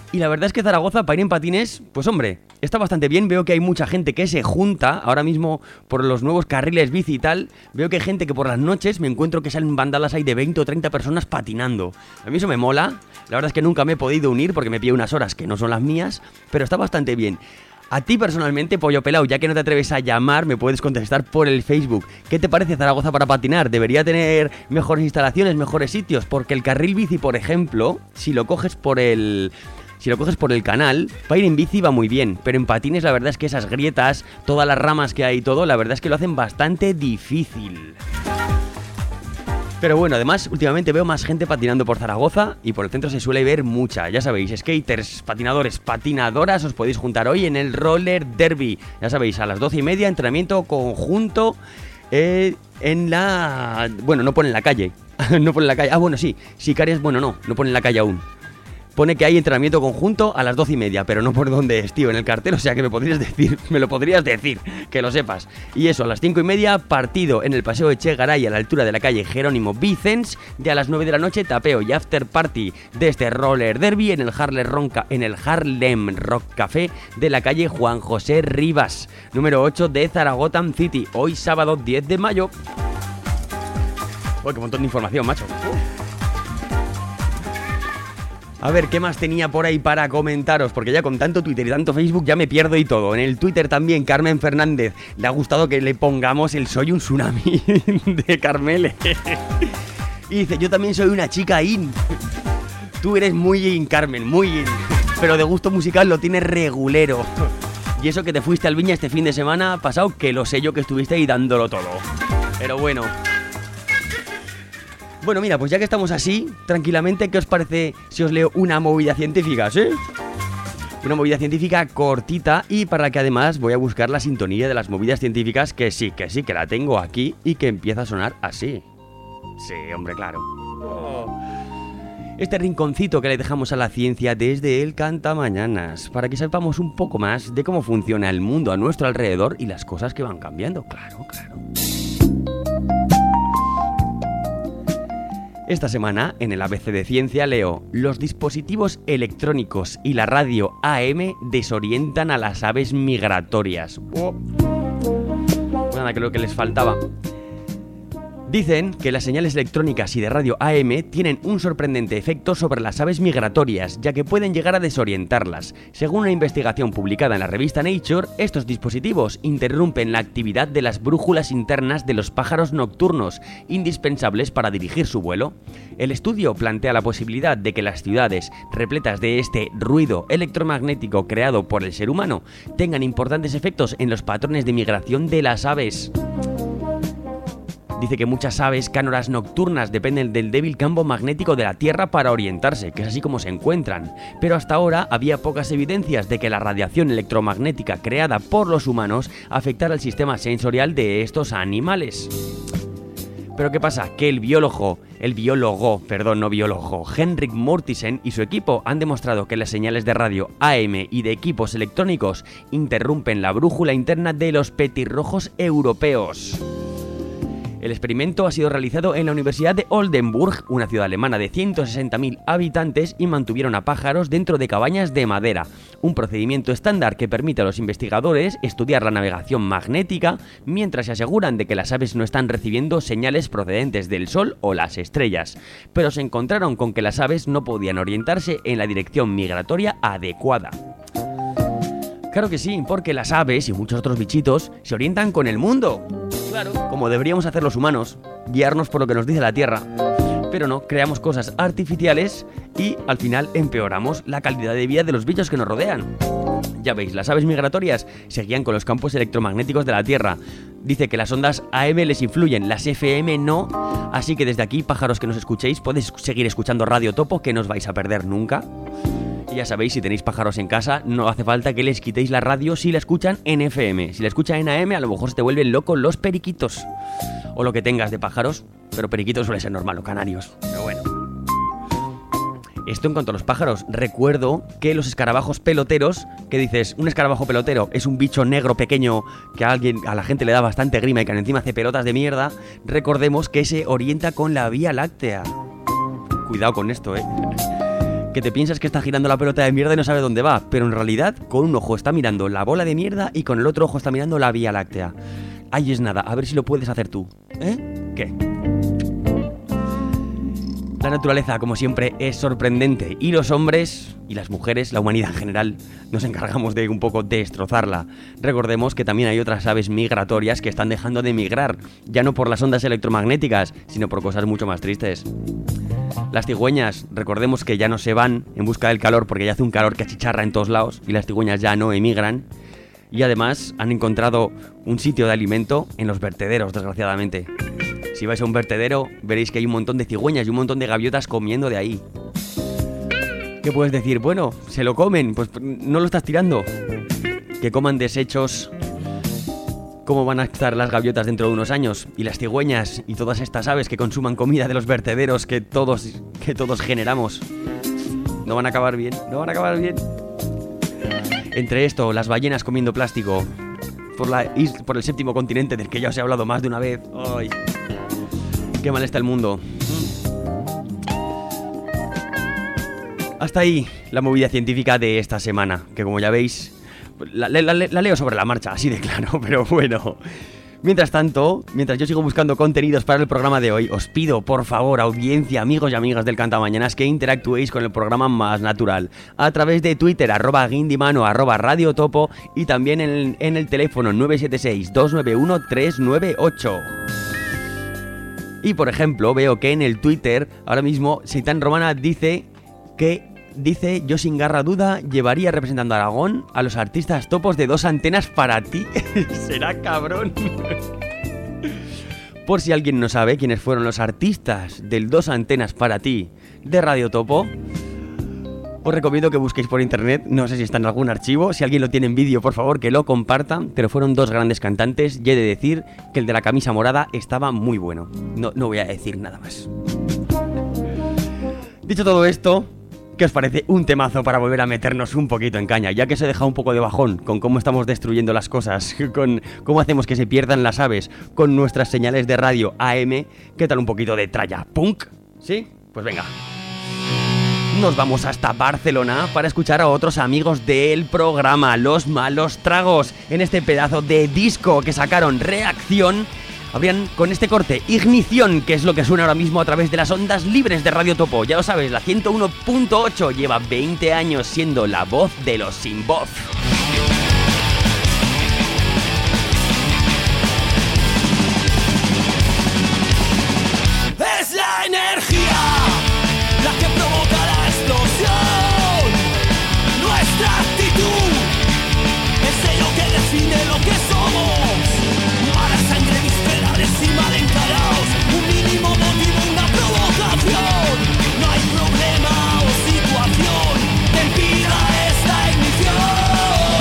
Y la verdad es que Zaragoza, para ir en patines, pues hombre, está bastante bien. Veo que hay mucha gente que se junta ahora mismo por los nuevos carriles bici y tal. Veo que hay gente que por las noches me encuentro que salen bandadas ahí de veinte o treinta personas patinando. A mí eso me mola. La verdad es que nunca me he podido unir porque me pillé unas horas que no son las mías, pero está bastante bien. A ti personalmente, Pollo Pelao, ya que no te atreves a llamar, me puedes contestar por el Facebook. ¿Qué te parece Zaragoza para patinar? ¿Debería tener mejores instalaciones, mejores sitios? Porque el carril bici, por ejemplo, si lo coges por el... Si lo coges por el canal, para ir en bici va muy bien, pero en patines la verdad es que esas grietas, todas las ramas que hay y todo, la verdad es que lo hacen bastante difícil. Pero bueno, además, últimamente veo más gente patinando por Zaragoza y por el centro se suele ver mucha. Ya sabéis, skaters, patinadores, patinadoras, os podéis juntar hoy en el Roller Derby. Ya sabéis, a las doce y media, entrenamiento conjunto eh, en la... Bueno, no pone en la calle. No pone en la calle. Ah, bueno, sí. Sicarias, bueno, no, no pone en la calle aún. Pone que hay entrenamiento conjunto a las doce y media, pero no por dónde es, tío, en el cartel, o sea que me podrías decir, me lo podrías decir, que lo sepas. Y eso, a las cinco y media, partido en el Paseo Echegaray a la altura de la calle Jerónimo Vicens, de a las nueve de la noche, tapeo y after party de este Roller Derby en el Harlem Rock, en el Harlem Rock Café de la calle Juan José Rivas, número ocho de Zaragoza City, hoy sábado diez de mayo. Uy, qué montón de información, macho. A ver, ¿qué más tenía por ahí para comentaros? Porque ya con tanto Twitter y tanto Facebook ya me pierdo y todo. En el Twitter también, Carmen Fernández. Le ha gustado que le pongamos el Soy un tsunami de Carmele. Y dice, yo también soy una chica in. Tú eres muy in, Carmen, muy in. Pero de gusto musical lo tienes regulero. Y eso que te fuiste al Viña este fin de semana pasado, que lo sé yo que estuviste ahí dándolo todo. Pero bueno... Bueno, mira, pues ya que estamos así, tranquilamente, ¿qué os parece si os leo una movida científica, sí? Una movida científica cortita y para la que además voy a buscar la sintonía de las movidas científicas, que sí, que sí, que la tengo aquí y que empieza a sonar así. Sí, hombre, claro. Oh. Este rinconcito que le dejamos a la ciencia desde el Cantamañanas, para que sepamos un poco más de cómo funciona el mundo a nuestro alrededor y las cosas que van cambiando, claro, claro. Esta semana, en el A B C de Ciencia, leo: los dispositivos electrónicos y la radio A M desorientan a las aves migratorias. Oh. Nada, que lo que les faltaba. Dicen que las señales electrónicas y de radio A M tienen un sorprendente efecto sobre las aves migratorias, ya que pueden llegar a desorientarlas. Según una investigación publicada en la revista Nature, estos dispositivos interrumpen la actividad de las brújulas internas de los pájaros nocturnos, indispensables para dirigir su vuelo. El estudio plantea la posibilidad de que las ciudades, repletas de este ruido electromagnético creado por el ser humano, tengan importantes efectos en los patrones de migración de las aves. Dice que muchas aves cánoras nocturnas dependen del débil campo magnético de la Tierra para orientarse, que es así como se encuentran. Pero hasta ahora había pocas evidencias de que la radiación electromagnética creada por los humanos afectara el sistema sensorial de estos animales. Pero ¿qué pasa? Que el biólogo, el biólogo, perdón, no biólogo, Henrik Mortensen y su equipo han demostrado que las señales de radio A M y de equipos electrónicos interrumpen la brújula interna de los petirrojos europeos. El experimento ha sido realizado en la Universidad de Oldenburg, una ciudad alemana de ciento sesenta mil habitantes, y mantuvieron a pájaros dentro de cabañas de madera, un procedimiento estándar que permite a los investigadores estudiar la navegación magnética mientras se aseguran de que las aves no están recibiendo señales procedentes del sol o las estrellas, pero se encontraron con que las aves no podían orientarse en la dirección migratoria adecuada. Claro que sí, porque las aves y muchos otros bichitos se orientan con el mundo. Claro, como deberíamos hacer los humanos, guiarnos por lo que nos dice la Tierra. Pero no, creamos cosas artificiales y al final empeoramos la calidad de vida de los bichos que nos rodean. Ya veis, las aves migratorias se guían con los campos electromagnéticos de la Tierra. Dice que las ondas A M les influyen, las F M no. Así que desde aquí, pájaros que nos escuchéis, podéis seguir escuchando Radio Topo, que no os vais a perder nunca. Y ya sabéis, si tenéis pájaros en casa, no hace falta que les quitéis la radio si la escuchan en F M. Si la escuchan en A M, a lo mejor se te vuelven locos los periquitos. O lo que tengas de pájaros, pero periquitos suele ser normal, o canarios. Pero bueno. Esto en cuanto a los pájaros. Recuerdo que los escarabajos peloteros, que dices, un escarabajo pelotero es un bicho negro pequeño que a alguien, a la gente le da bastante grima y que encima hace pelotas de mierda. Recordemos que se orienta con la Vía Láctea. Cuidado con esto, eh. porque te piensas que está girando la pelota de mierda y no sabe dónde va, pero en realidad con un ojo está mirando la bola de mierda y con el otro ojo está mirando la Vía Láctea. Ahí es nada, a ver si lo puedes hacer tú. ¿Eh? ¿Qué? La naturaleza, como siempre, es sorprendente y los hombres y las mujeres, la humanidad en general, nos encargamos de un poco destrozarla. Recordemos que también hay otras aves migratorias que están dejando de migrar, ya no por las ondas electromagnéticas, sino por cosas mucho más tristes. Las cigüeñas, recordemos que ya no se van en busca del calor porque ya hace un calor que achicharra en todos lados y las cigüeñas ya no emigran. Y además han encontrado un sitio de alimento en los vertederos, desgraciadamente. Si vais a un vertedero, veréis que hay un montón de cigüeñas y un montón de gaviotas comiendo de ahí. ¿Qué puedes decir? Bueno, se lo comen, pues no lo estás tirando. Que coman desechos. ¿Cómo van a estar las gaviotas dentro de unos años? Y las cigüeñas y todas estas aves que consuman comida de los vertederos que todos, que todos generamos. No van a acabar bien, no van a acabar bien. Entre esto, las ballenas comiendo plástico por, la is- por el séptimo continente del que ya os he hablado más de una vez. ¡Ay! ¡Qué mal está el mundo! Hasta ahí la movida científica de esta semana, que como ya veis, la, la, la, la leo sobre la marcha, así de claro, pero bueno. Mientras tanto, mientras yo sigo buscando contenidos para el programa de hoy, os pido, por favor, audiencia, amigos y amigas del Cantamañanas, que interactuéis con el programa más natural, a través de Twitter, arroba guindimano, arroba radiotopo, y también en, en el teléfono nueve siete seis, dos nueve uno, tres nueve ocho. Y por ejemplo, veo que en el Twitter, ahora mismo, Seitán Romana dice que... Dice, yo sin garra duda llevaría representando a Aragón a los artistas topos de Dos Antenas para ti. Será cabrón. Por si alguien no sabe quiénes fueron los artistas del Dos Antenas para ti de Radio Topo, os recomiendo que busquéis por internet, no sé si está en algún archivo, si alguien lo tiene en vídeo, por favor, que lo comparta, pero fueron dos grandes cantantes y he de decir que el de la camisa morada estaba muy bueno. No, no voy a decir nada más. Dicho todo esto, ¿qué os parece un temazo para volver a meternos un poquito en caña? Ya que se deja un poco de bajón con cómo estamos destruyendo las cosas, con cómo hacemos que se pierdan las aves, con nuestras señales de radio A M, ¿qué tal un poquito de tralla punk? ¿Sí? Pues venga. Nos vamos hasta Barcelona para escuchar a otros amigos del programa, Los Malos Tragos, en este pedazo de disco que sacaron Reacción. Habrían con este corte Ignición, que es lo que suena ahora mismo a través de las ondas libres de Radio Topo. Ya lo sabes, la ciento uno punto ocho lleva veinte años siendo la voz de los sin voz. Es la energía la que provoca la explosión. Nuestra actitud es ello que define lo que somos. Mala sangre, viscerales y mal encarados. Un mínimo motivo, una provocación. No hay problema o situación que impida esta ignición.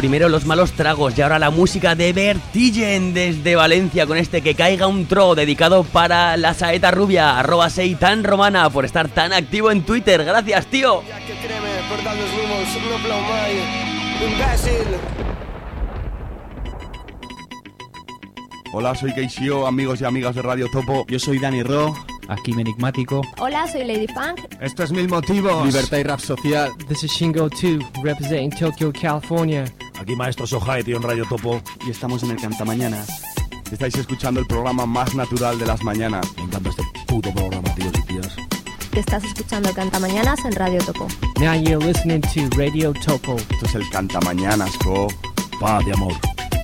primero los malos tragos y ahora la música de Vertigen desde Valencia con este Que caiga un tro, dedicado para la saeta rubia, arroba seitan romana, por estar tan activo en Twitter. Gracias, tío. Hola, soy Keishio, amigos y amigas de Radio Topo. Yo soy Dani Ro, aquí Enigmático. Hola, soy Lady Funk. Esto es Mil Motivos. Libertad y Rap Social. This is Shingo two, representing Tokyo, California. Aquí Maestro Sohai, tío, en Radio Topo. Y estamos en el Cantamañanas. Estáis escuchando el programa más natural de las mañanas. Me encanta este puto programa, tíos y tías. Te estás escuchando el Cantamañanas en Radio Topo. Now you're listening to Radio Topo. Esto es el Cantamañanas, co. Paz y amor.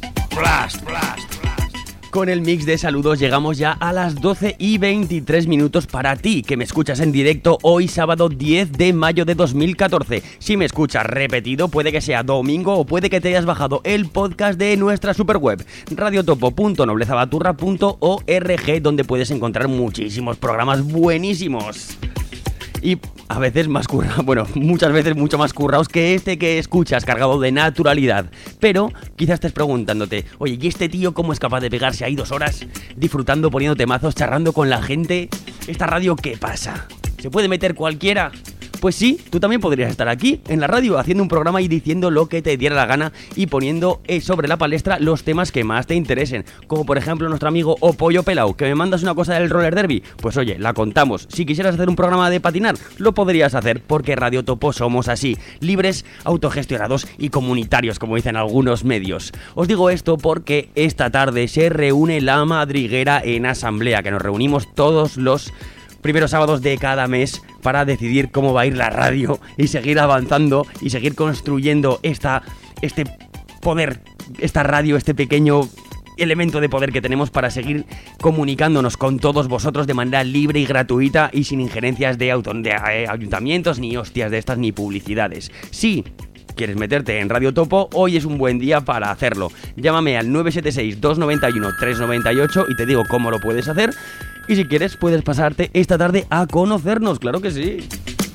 Blast, blast. Con el mix de saludos llegamos ya a las doce y veintitrés minutos para ti, que me escuchas en directo hoy sábado diez de mayo de dos mil catorce. Si me escuchas repetido, puede que sea domingo o puede que te hayas bajado el podcast de nuestra superweb, radiotopo punto noblezabaturra punto org, donde puedes encontrar muchísimos programas buenísimos. Y a veces más currados, bueno, muchas veces mucho más currados que este que escuchas, cargado de naturalidad. Pero quizás estés preguntándote, oye, ¿y este tío cómo es capaz de pegarse ahí dos horas disfrutando, poniendo temazos, charlando con la gente? ¿Esta radio qué pasa? ¿Se puede meter cualquiera? Pues sí, tú también podrías estar aquí, en la radio, haciendo un programa y diciendo lo que te diera la gana y poniendo eh, sobre la palestra los temas que más te interesen. Como por ejemplo nuestro amigo O Pollo Pelao, que me mandas una cosa del roller derby. Pues oye, la contamos. Si quisieras hacer un programa de patinar, lo podrías hacer, porque Radio Topo somos así, libres, autogestionados y comunitarios, como dicen algunos medios. Os digo esto porque esta tarde se reúne la madriguera en asamblea, que nos reunimos todos los primeros sábados de cada mes para decidir cómo va a ir la radio y seguir avanzando y seguir construyendo esta, este poder, esta radio, este pequeño elemento de poder que tenemos para seguir comunicándonos con todos vosotros de manera libre y gratuita y sin injerencias de, auto, de eh, ayuntamientos ni hostias de estas ni publicidades. Sí. ¿Quieres meterte en Radio Topo? Hoy es un buen día para hacerlo. Llámame al nueve siete seis, dos nueve uno, tres nueve ocho y te digo cómo lo puedes hacer. Y si quieres, puedes pasarte esta tarde a conocernos, claro que sí.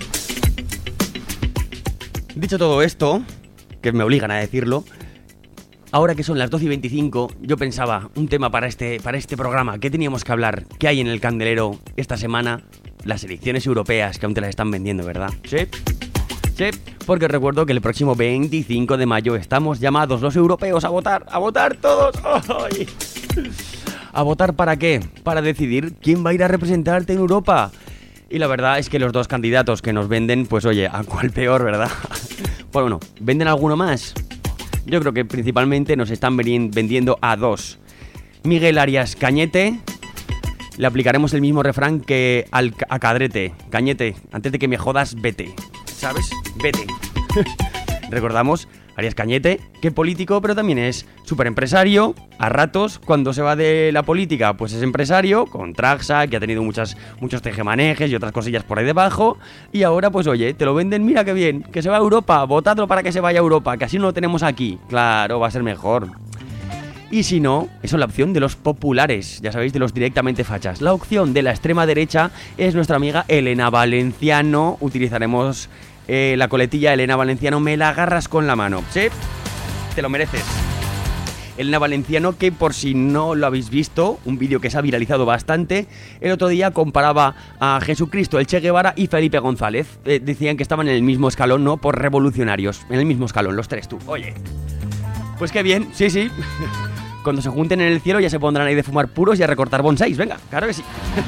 Dicho todo esto, que me obligan a decirlo, ahora que son las doce y veinticinco, yo pensaba un tema para este, para este programa. ¿Qué teníamos que hablar? ¿Qué hay en el candelero esta semana? Las elecciones europeas, que aún te las están vendiendo, ¿verdad? Sí. Sí, porque recuerdo que el próximo veinticinco de mayo estamos llamados los europeos a votar, a votar todos. ¡Ay! ¿A votar para qué? Para decidir quién va a ir a representarte en Europa. Y la verdad es que los dos candidatos que nos venden, pues oye, ¿a cuál peor, verdad? Pues bueno, ¿venden alguno más? Yo creo que principalmente nos están vendiendo a dos. Miguel Arias Cañete. Le aplicaremos el mismo refrán que al, a Cadrete. Cañete, antes de que me jodas, vete. ¿Sabes? Vete. Recordamos, Arias Cañete, que político, pero también es súper empresario. A ratos, cuando se va de la política, pues es empresario, con Traxa, que ha tenido muchas, muchos tejemanejes y otras cosillas por ahí debajo. Y ahora, pues oye, te lo venden, mira qué bien, que se va a Europa, votadlo para que se vaya a Europa, que así no lo tenemos aquí. Claro, va a ser mejor. Y si no, eso es la opción de los populares, ya sabéis, de los directamente fachas. La opción de la extrema derecha es nuestra amiga Elena Valenciano. Utilizaremos eh, la coletilla Elena Valenciano, me la agarras con la mano. ¿Sí? Te lo mereces. Elena Valenciano, que por si no lo habéis visto, un vídeo que se ha viralizado bastante, el otro día comparaba a Jesucristo, el Che Guevara y Felipe González. Eh, decían que estaban en el mismo escalón, ¿no? Por revolucionarios, en el mismo escalón, los tres, tú. Oye, pues qué bien, sí, sí. Cuando se junten en el cielo ya se pondrán ahí de fumar puros y a recortar bonsáis, venga, claro que sí.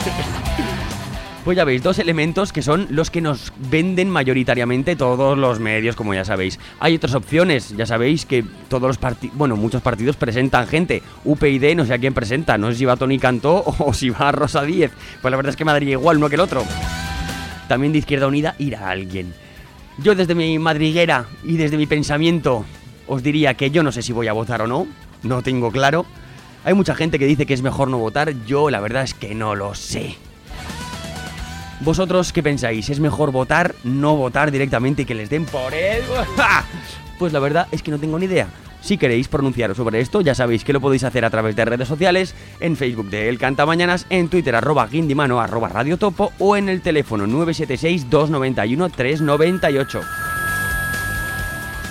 Pues ya veis, dos elementos que son los que nos venden mayoritariamente todos los medios, como ya sabéis. Hay otras opciones, ya sabéis que todos los partidos, bueno, muchos partidos presentan gente. U P y no sé a quién presenta, no sé si va Tony Cantó o si va Rosa Díez. Pues la verdad es que me daría igual uno que el otro. También de Izquierda Unida irá alguien. Yo desde mi madriguera y desde mi pensamiento os diría que yo no sé si voy a votar o no, no tengo claro. Hay mucha gente que dice que es mejor no votar, yo la verdad es que no lo sé. ¿Vosotros qué pensáis? ¿Es mejor votar, no votar directamente y que les den por él? Pues la verdad es que no tengo ni idea. Si queréis pronunciaros sobre esto, ya sabéis que lo podéis hacer a través de redes sociales, en Facebook de El Cantamañanas, en Twitter arroba guindimano arroba radiotopo o en el teléfono nueve siete seis, dos nueve uno, tres nueve ocho.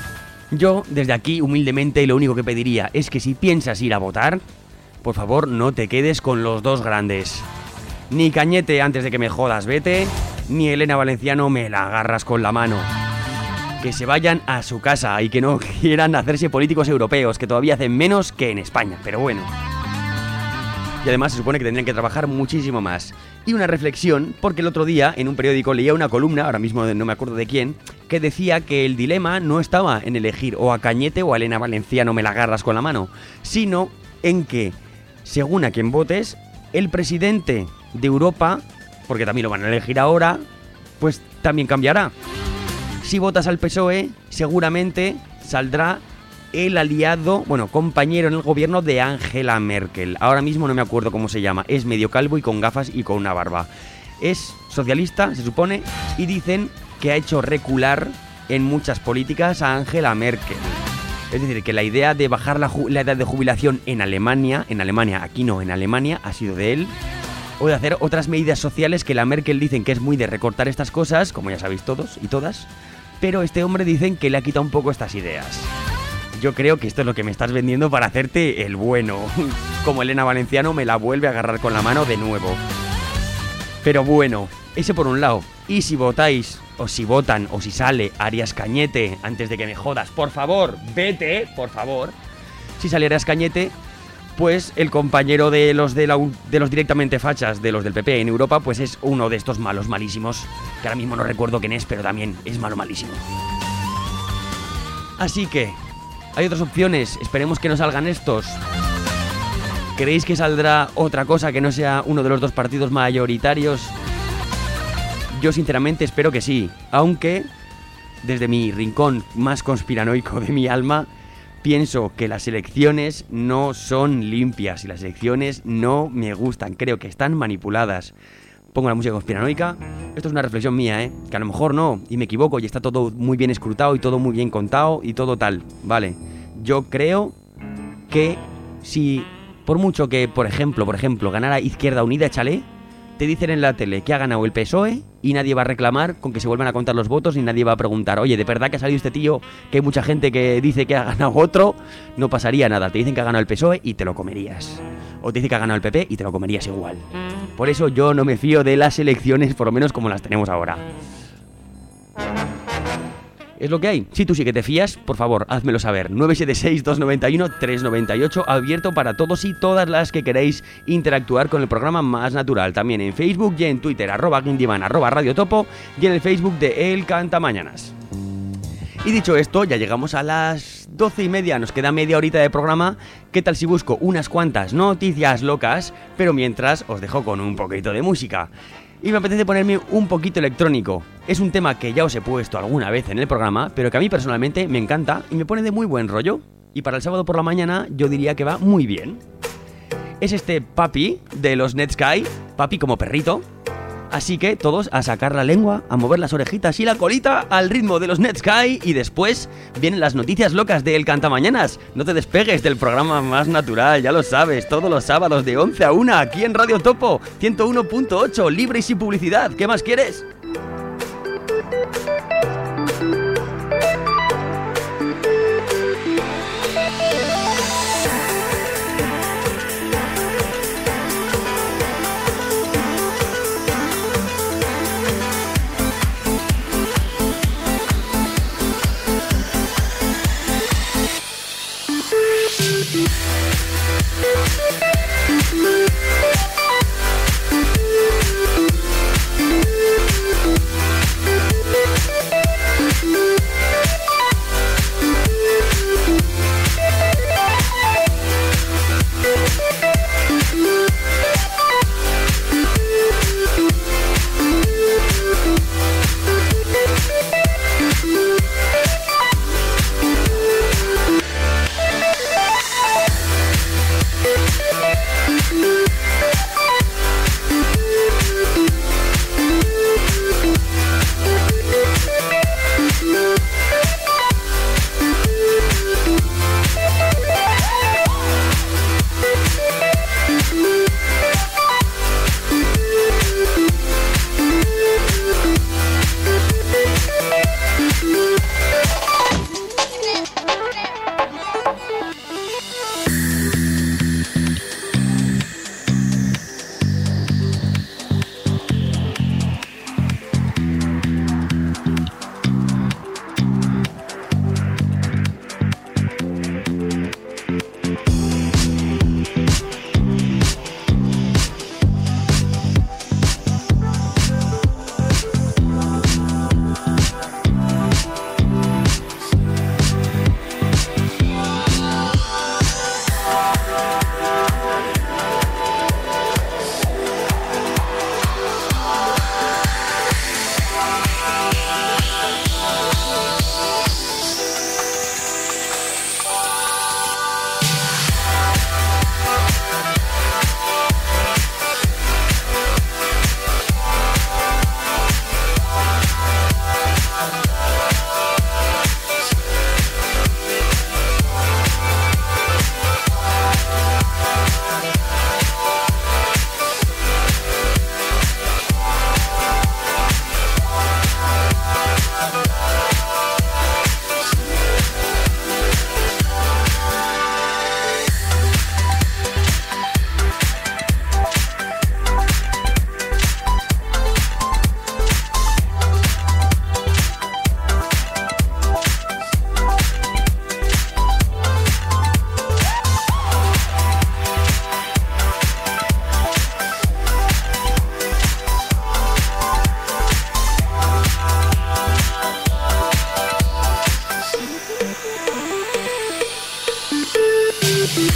Yo, desde aquí, humildemente, lo único que pediría es que si piensas ir a votar, por favor, no te quedes con los dos grandes. Ni Cañete antes de que me jodas, vete, ni Elena Valenciano me la agarras con la mano. Que se vayan a su casa y que no quieran hacerse políticos europeos, que todavía hacen menos que en España, pero bueno. Y además se supone que tendrían que trabajar muchísimo más. Y una reflexión, porque el otro día en un periódico leía una columna, ahora mismo no me acuerdo de quién, que decía que el dilema no estaba en elegir o a Cañete o a Elena Valenciano me la agarras con la mano, sino en que, según a quien votes, el presidente de Europa, porque también lo van a elegir ahora, pues también cambiará. Si votas al P S O E, seguramente saldrá el aliado, bueno, compañero en el gobierno de Angela Merkel. Ahora mismo no me acuerdo cómo se llama. Es medio calvo y con gafas y con una barba. Es socialista, se supone, y dicen que ha hecho recular en muchas políticas a Angela Merkel. Es decir, que la idea de bajar la, la edad de jubilación en Alemania, en Alemania, aquí no, en Alemania, ha sido de él. O de hacer otras medidas sociales que la Merkel dicen que es muy de recortar estas cosas, como ya sabéis todos y todas. Pero este hombre dicen que le ha quitado un poco estas ideas. Yo creo que esto es lo que me estás vendiendo para hacerte el bueno. Como Elena Valenciano me la vuelve a agarrar con la mano de nuevo. Pero bueno, ese por un lado. Y si votáis, o si votan, o si sale Arias Cañete, antes de que me jodas, por favor, vete, por favor. Si sale Arias Cañete, pues el compañero de los, de, la, de los directamente fachas, de los del P P en Europa, pues es uno de estos malos malísimos, que ahora mismo no recuerdo quién es, pero también es malo malísimo. Así que hay otras opciones, esperemos que no salgan estos. ¿Creéis que saldrá otra cosa que no sea uno de los dos partidos mayoritarios? Yo sinceramente espero que sí, aunque desde mi rincón más conspiranoico de mi alma pienso que las elecciones no son limpias y las elecciones no me gustan, creo que están manipuladas. Pongo la música conspiranoica. Esto es una reflexión mía, ¿eh? Que a lo mejor no, y me equivoco, y está todo muy bien escrutado y todo muy bien contado y todo tal, ¿vale? Yo creo que si, por mucho que, por ejemplo, por ejemplo, ganara Izquierda Unida, échale, te dicen en la tele que ha ganado el P S O E y nadie va a reclamar con que se vuelvan a contar los votos y nadie va a preguntar, oye, ¿de verdad que ha salido este tío? Que hay mucha gente que dice que ha ganado otro. No pasaría nada, te dicen que ha ganado el P S O E y te lo comerías. O te dicen que ha ganado el P P y te lo comerías igual. Por eso yo no me fío de las elecciones, por lo menos como las tenemos ahora. Es lo que hay. Si tú sí que te fías, por favor, házmelo saber. nueve siete seis, dos nueve uno, tres nueve ocho, abierto para todos y todas las que queréis interactuar con el programa más natural. También en Facebook y en Twitter, arroba Guindiman, arroba Radio Topo, y en el Facebook de El Cantamañanas. Y dicho esto, ya llegamos a las doce y media, nos queda media horita de programa. ¿Qué tal si busco unas cuantas noticias locas? Pero mientras os dejo con un poquito de música. Y me apetece ponerme un poquito electrónico. Es un tema que ya os he puesto alguna vez en el programa, pero que a mí personalmente me encanta y me pone de muy buen rollo. Y para el sábado por la mañana yo diría que va muy bien. Es este Papi de los Netsky, Papi como perrito. Así que todos a sacar la lengua, a mover las orejitas y la colita al ritmo de los Netsky. Y después vienen las noticias locas de El Cantamañanas. No te despegues del programa más natural, ya lo sabes. Todos los sábados de once a una aquí en Radio Topo ciento uno punto ocho, libre y sin publicidad. ¿Qué más quieres? We'll be right back.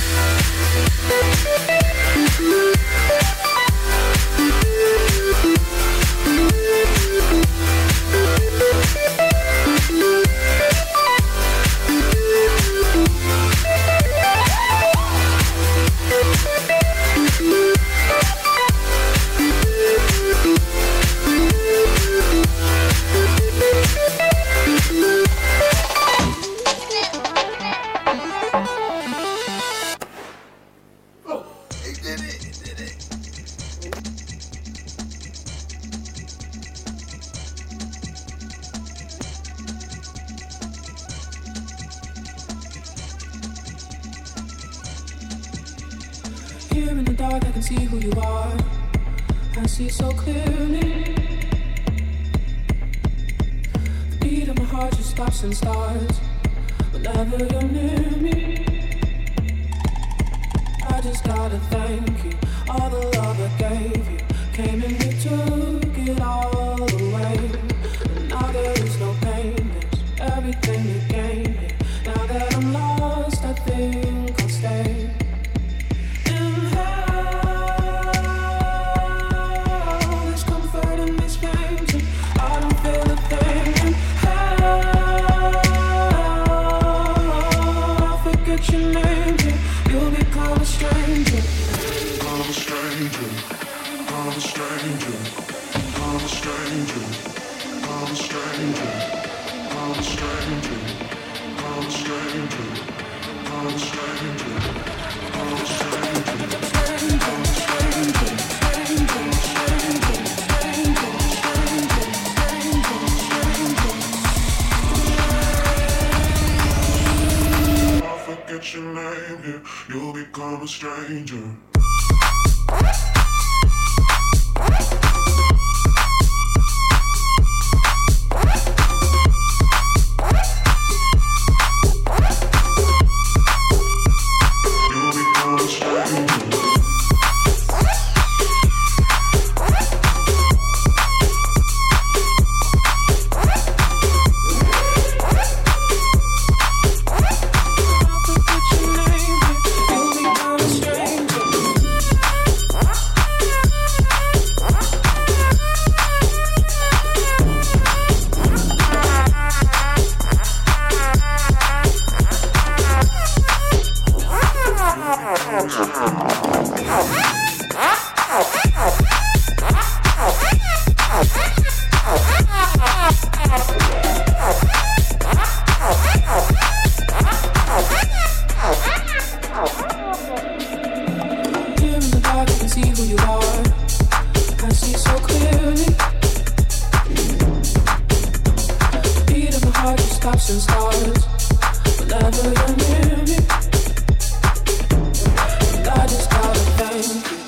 Here in the dark I can see who you are. I see so clearly. The beat of my heart just stops and starts whenever you're near me. I just gotta thank you. All the love I gave you came and you took it all away. And now there is no pain, there's everything you gave me. Now that I'm lost, I think I'll stay. Your name here, you'll become a stranger. Stops and starts whenever you're near me. And I just gotta thank you.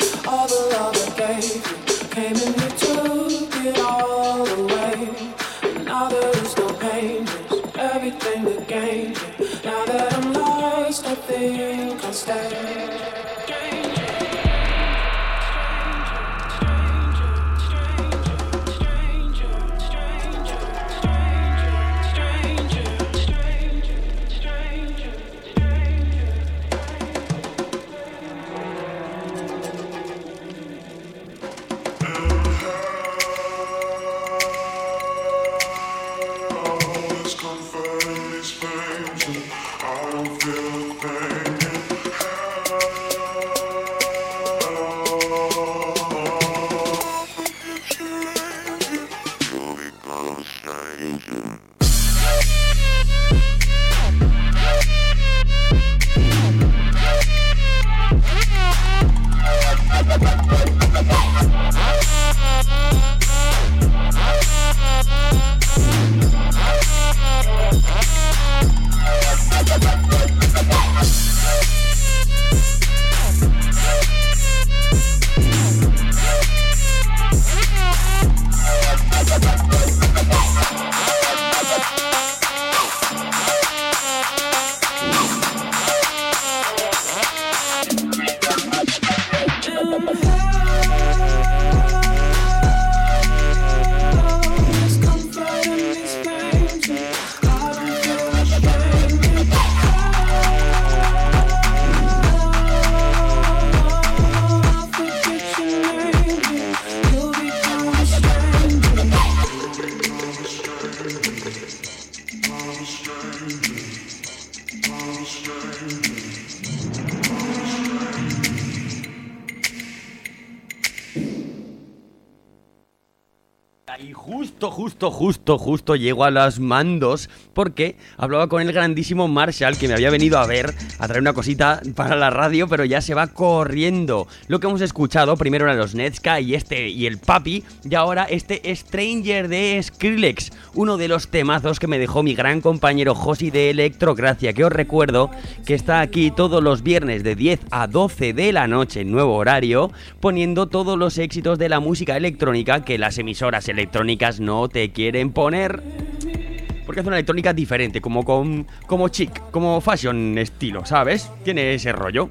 Y justo, justo, justo, justo llego a los mandos porque hablaba con el grandísimo Marshall, que me había venido a ver a traer una cosita para la radio, pero ya se va corriendo. Lo que hemos escuchado primero eran los Netska y este y el Papi, y ahora este Stranger de Skrillex, uno de los temazos que me dejó mi gran compañero Josi de Electrocracia, que os recuerdo que está aquí todos los viernes de diez a doce de la noche en nuevo horario, poniendo todos los éxitos de la música electrónica que las emisoras electrónicas no te quieren poner, porque hace una electrónica diferente, como con, como chic, como fashion estilo, ¿sabes? Tiene ese rollo.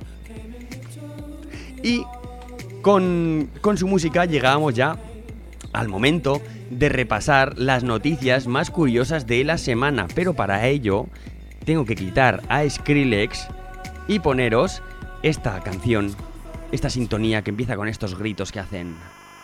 Y con, con su música llegamos ya al momento de repasar las noticias más curiosas de la semana, pero para ello tengo que quitar a Skrillex y poneros esta canción, esta sintonía que empieza con estos gritos que hacen.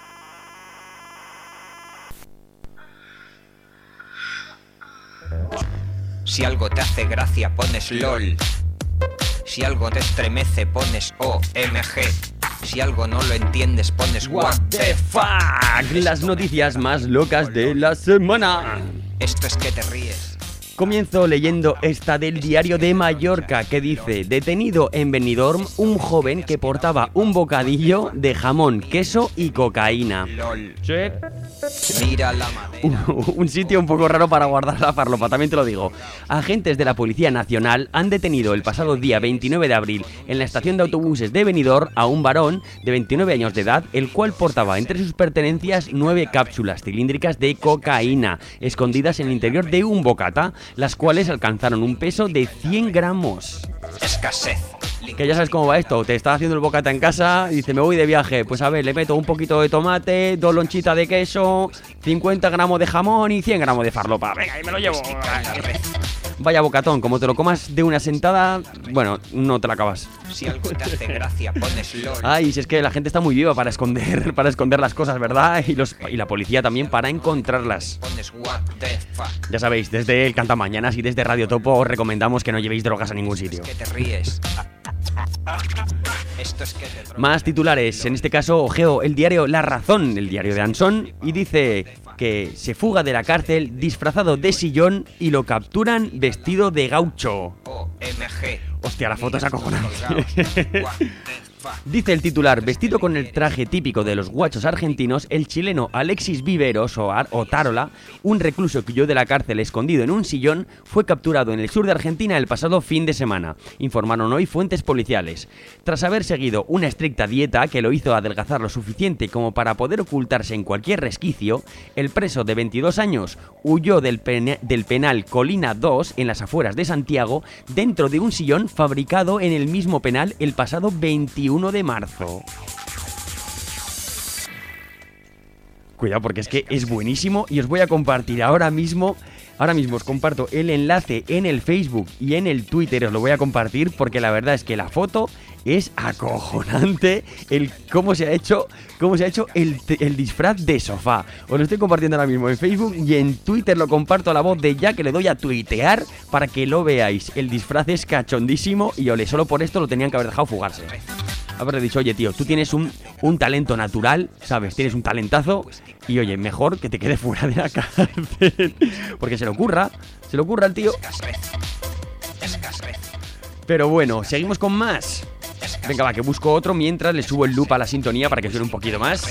Si algo te hace gracia pones LOL. Si algo te estremece pones O M G. Si algo no lo entiendes pones What the fuck. Las noticias más locas de la semana. Esto es que te ríes. Comienzo leyendo esta del Diario de Mallorca, que dice: detenido en Benidorm un joven que portaba un bocadillo de jamón, queso y cocaína. LOL. Sí. Mira la madera. Un sitio un poco raro para guardar la farlopa, también te lo digo. Agentes de la Policía Nacional han detenido el pasado día veintinueve de abril en la estación de autobuses de Benidorm a un varón de veintinueve años de edad, el cual portaba entre sus pertenencias nueve cápsulas cilíndricas de cocaína escondidas en el interior de un bocata, las cuales alcanzaron un peso de cien gramos. Escasez. Que ya sabes cómo va esto, te estás haciendo el bocata en casa y dice: me voy de viaje, pues a ver, le meto un poquito de tomate, dos lonchitas de queso, cincuenta gramos de jamón y cien gramos de farlopa. Venga, y me lo llevo. Vaya bocatón, como te lo comas de una sentada, bueno, no te la acabas. Si algo te hace gracia pones LOL. Ay, si es que la gente está muy viva para esconder, para esconder las cosas, ¿verdad? Y los y la policía también para encontrarlas. Pones what the fuck. Ya sabéis, desde el Cantamañanas y desde Radio Topo os recomendamos que no llevéis drogas a ningún sitio. Es que te ríes. Esto es que te... Más titulares, en este caso, ojeo, el diario La Razón, el diario de Ansón, y dice que se fuga de la cárcel disfrazado de sillón y lo capturan vestido de gaucho. O M G. Hostia, la foto es acojonante. Dice el titular: vestido con el traje típico de los guachos argentinos, el chileno Alexis Viveros o, Ar o Tarola, un recluso que huyó de la cárcel escondido en un sillón, fue capturado en el sur de Argentina el pasado fin de semana, informaron hoy fuentes policiales. Tras haber seguido una estricta dieta que lo hizo adelgazar lo suficiente como para poder ocultarse en cualquier resquicio, el preso de veintidós años huyó del, pen del penal Colina dos en las afueras de Santiago dentro de un sillón fabricado en el mismo penal el pasado veintiuno de marzo. Cuidado, porque es que es buenísimo y os voy a compartir ahora mismo. Ahora mismo os comparto el enlace en el Facebook y en el Twitter, os lo voy a compartir porque la verdad es que la foto es acojonante, el cómo se ha hecho, cómo se ha hecho el, el disfraz de sofá. Os lo estoy compartiendo ahora mismo en Facebook y en Twitter lo comparto a la voz de ya, que le doy a tuitear para que lo veáis. El disfraz es cachondísimo y ole, solo por esto lo tenían que haber dejado fugarse. Haberle dicho: oye tío, tú tienes un, un talento natural, ¿sabes? Tienes un talentazo y oye, mejor que te quede fuera de la cárcel. Porque se le ocurra, se le ocurra al tío. Pero bueno, seguimos con más. Venga, va, que busco otro mientras le subo el loop a la sintonía para que suene un poquito más.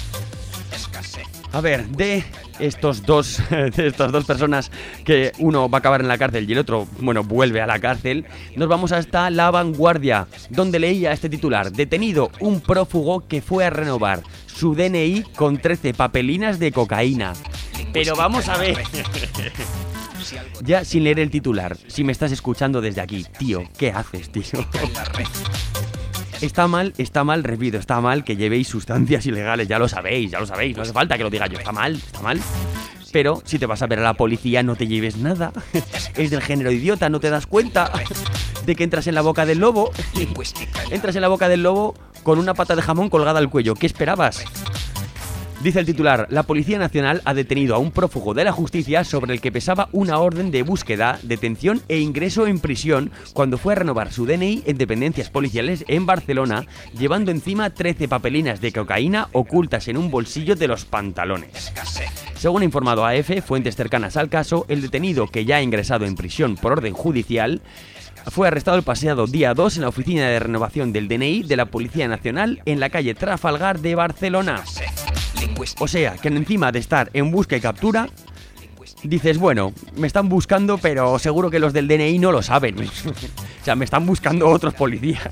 A ver, de estos dos, de estas dos personas, que uno va a acabar en la cárcel y el otro, bueno, vuelve a la cárcel, nos vamos hasta La Vanguardia, donde leía este titular: detenido un prófugo que fue a renovar su D N I con trece papelinas de cocaína. Pero vamos a ver. Ya sin leer el titular, si me estás escuchando desde aquí, tío, ¿qué haces, tío? Está mal, está mal, repito, está mal que llevéis sustancias ilegales, ya lo sabéis, ya lo sabéis, no hace falta que lo diga yo, está mal, está mal. Pero si te vas a ver a la policía, no te lleves nada. Es del género idiota, no te das cuenta de que entras en la boca del lobo. Entras en la boca del lobo con una pata de jamón colgada al cuello, ¿qué esperabas? Dice el titular, la Policía Nacional ha detenido a un prófugo de la justicia sobre el que pesaba una orden de búsqueda, detención e ingreso en prisión cuando fue a renovar su D N I en dependencias policiales en Barcelona, llevando encima trece papelinas de cocaína ocultas en un bolsillo de los pantalones. Según ha informado A F, fuentes cercanas al caso, el detenido, que ya ha ingresado en prisión por orden judicial, fue arrestado el pasado día dos en la oficina de renovación del D N I de la Policía Nacional en la calle Trafalgar de Barcelona. O sea, que encima de estar en busca y captura, dices, bueno, me están buscando, pero seguro que los del D N I no lo saben. O sea, me están buscando otros policías.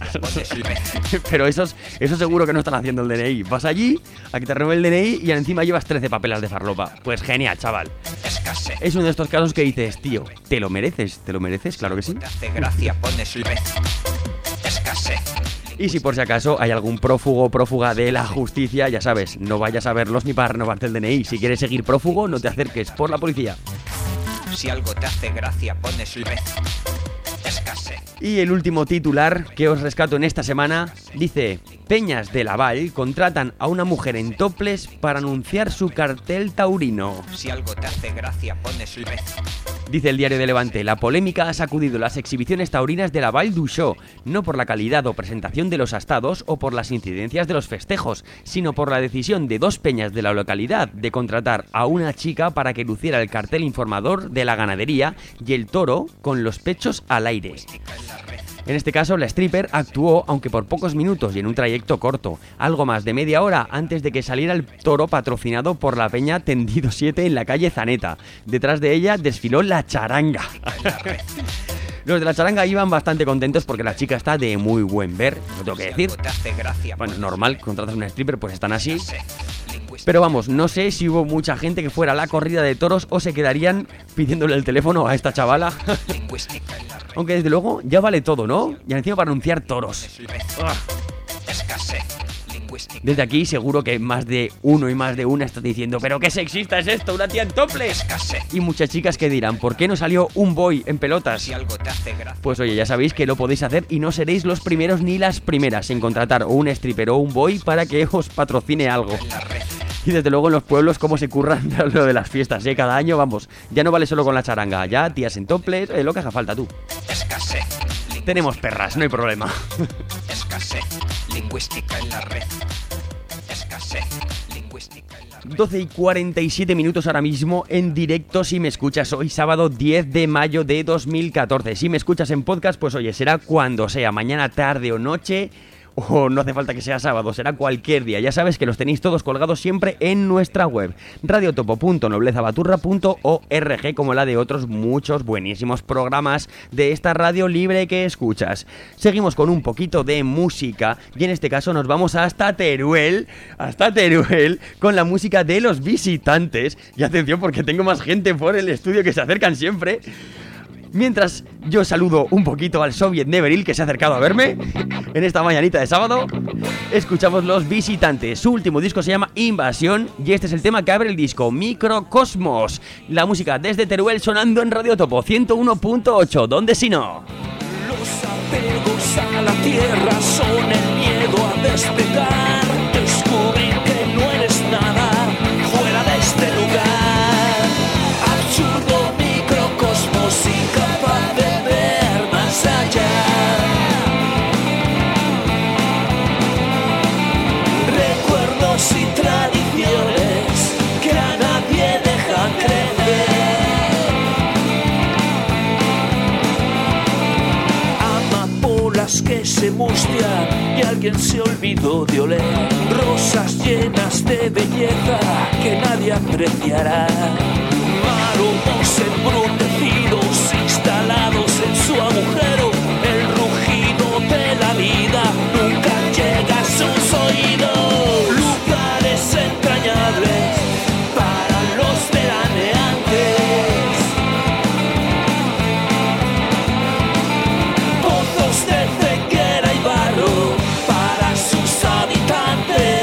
Pero esos, esos seguro que no están haciendo el D N I. Vas allí, a que te renueve el D N I y encima llevas trece papelas de farlopa. Pues genial, chaval. Es uno de estos casos que dices, tío, ¿te lo mereces? ¿Te lo mereces? Claro que sí. Te hace gracia, pones red. Escasez. Y si por si acaso hay algún prófugo o prófuga de la justicia, ya sabes, no vayas a verlos ni para renovarte el D N I. Si quieres seguir prófugo, no te acerques por la policía. Si algo te hace gracia, pones red. Escasez. Y el último titular que os rescato en esta semana dice: Peñas de Laval contratan a una mujer en toples para anunciar su cartel taurino. Si algo te hace gracia, pones red. Dice el Diario de Levante, la polémica ha sacudido las exhibiciones taurinas de la Vall d'Uixó, no por la calidad o presentación de los astados o por las incidencias de los festejos, sino por la decisión de dos peñas de la localidad de contratar a una chica para que luciera el cartel informador de la ganadería y el toro con los pechos al aire. En este caso, la stripper actuó, aunque por pocos minutos y en un trayecto corto, algo más de media hora antes de que saliera el toro patrocinado por la peña Tendido siete en la calle Zaneta. Detrás de ella desfiló la charanga. Los de la charanga iban bastante contentos porque la chica está de muy buen ver, lo tengo que decir. Bueno, es normal, contratas a una stripper, pues están así. Pero vamos, no sé si hubo mucha gente que fuera a la corrida de toros o se quedarían pidiéndole el teléfono a esta chavala. Aunque desde luego ya vale todo, ¿no? Y encima para anunciar toros. ¡Ah! Desde aquí seguro que más de uno y más de una está diciendo, pero qué sexista es esto, una tía en toples. Y muchas chicas que dirán, ¿por qué no salió un boy en pelotas? Pues oye, ya sabéis que lo podéis hacer y no seréis los primeros ni las primeras en contratar o un stripper o un boy para que os patrocine algo. Y desde luego en los pueblos cómo se curran lo de las fiestas, ¿eh? Cada año, vamos, ya no vale solo con la charanga, ya tías en toples, eh, lo que haga falta tú. Escasez. Tenemos perras, no hay problema. Escasez lingüística en la red. Escasez lingüística en la red. doce y cuarenta y siete minutos ahora mismo en directo si me escuchas hoy sábado diez de mayo de dos mil catorce. Si me escuchas en podcast, pues oye, será cuando sea, mañana, tarde o noche. O no hace falta que sea sábado, será cualquier día. Ya sabes que los tenéis todos colgados siempre en nuestra web, radiotopo punto noblezabaturra punto org, como la de otros muchos buenísimos programas de esta radio libre que escuchas. Seguimos con un poquito de música y en este caso nos vamos hasta Teruel, hasta Teruel, con la música de Los Visitantes. Y atención porque tengo más gente por el estudio que se acercan siempre. Mientras yo saludo un poquito al Soviet Neveril que se ha acercado a verme en esta mañanita de sábado, escuchamos Los Visitantes. Su último disco se llama Invasión y este es el tema que abre el disco, Microcosmos. La música desde Teruel sonando en Radio Topo ciento uno punto ocho, ¿dónde si no? Los apegos a la tierra son el miedo a despegar, descubrir que no eres nada fuera de este lugar. Absurdo microcosmos incapaz de ver más allá. Recuerdos y tradiciones que a nadie dejan crecer. Amapolas que se mustian y alguien se olvidó de oler. Rosas llenas de belleza que nadie apreciará. Maromos embrutecidos instalados en su agujero. El rugido de la vida nunca llega a sus oídos. Lugares entrañables para los veraneantes. Pozos de ceguera y barro para sus habitantes.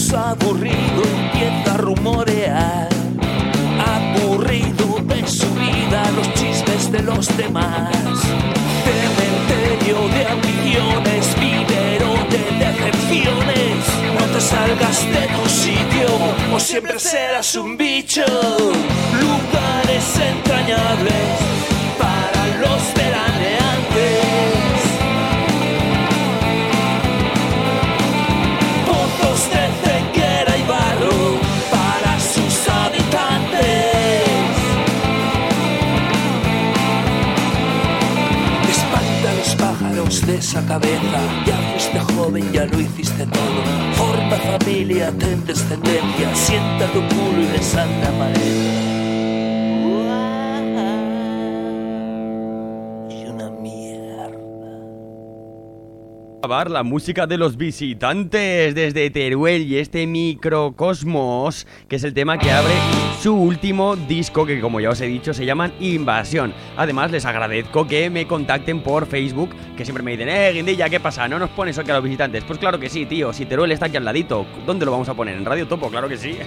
pienso aburrido empieza a rumorear, aburrido de su vida, los chismes de los demás. Cementerio de ambiciones, vivero de decepciones. No te salgas de tu sitio o siempre serás un bicho. Lugares entrañables para los veraneantes. Pozos de ceguera y barro para sus habitantes. Espanta los pájaros de esa cabeza. Ya fuiste joven, ya lo hiciste todo. Forma familia, ten descendencia. Sienta tu culo y desanda maleta. La música de los visitantes desde Teruel y este microcosmos, que es el tema que abre su último disco, que como ya os he dicho se llaman Invasión. Además les agradezco que me contacten por Facebook, que siempre me dicen: eh, Guindilla, ¿qué pasa? ¿No nos pones aquí a los visitantes? Pues claro que sí, tío, si Teruel está aquí al ladito, ¿dónde lo vamos a poner? ¿En Radio Topo? Claro que sí.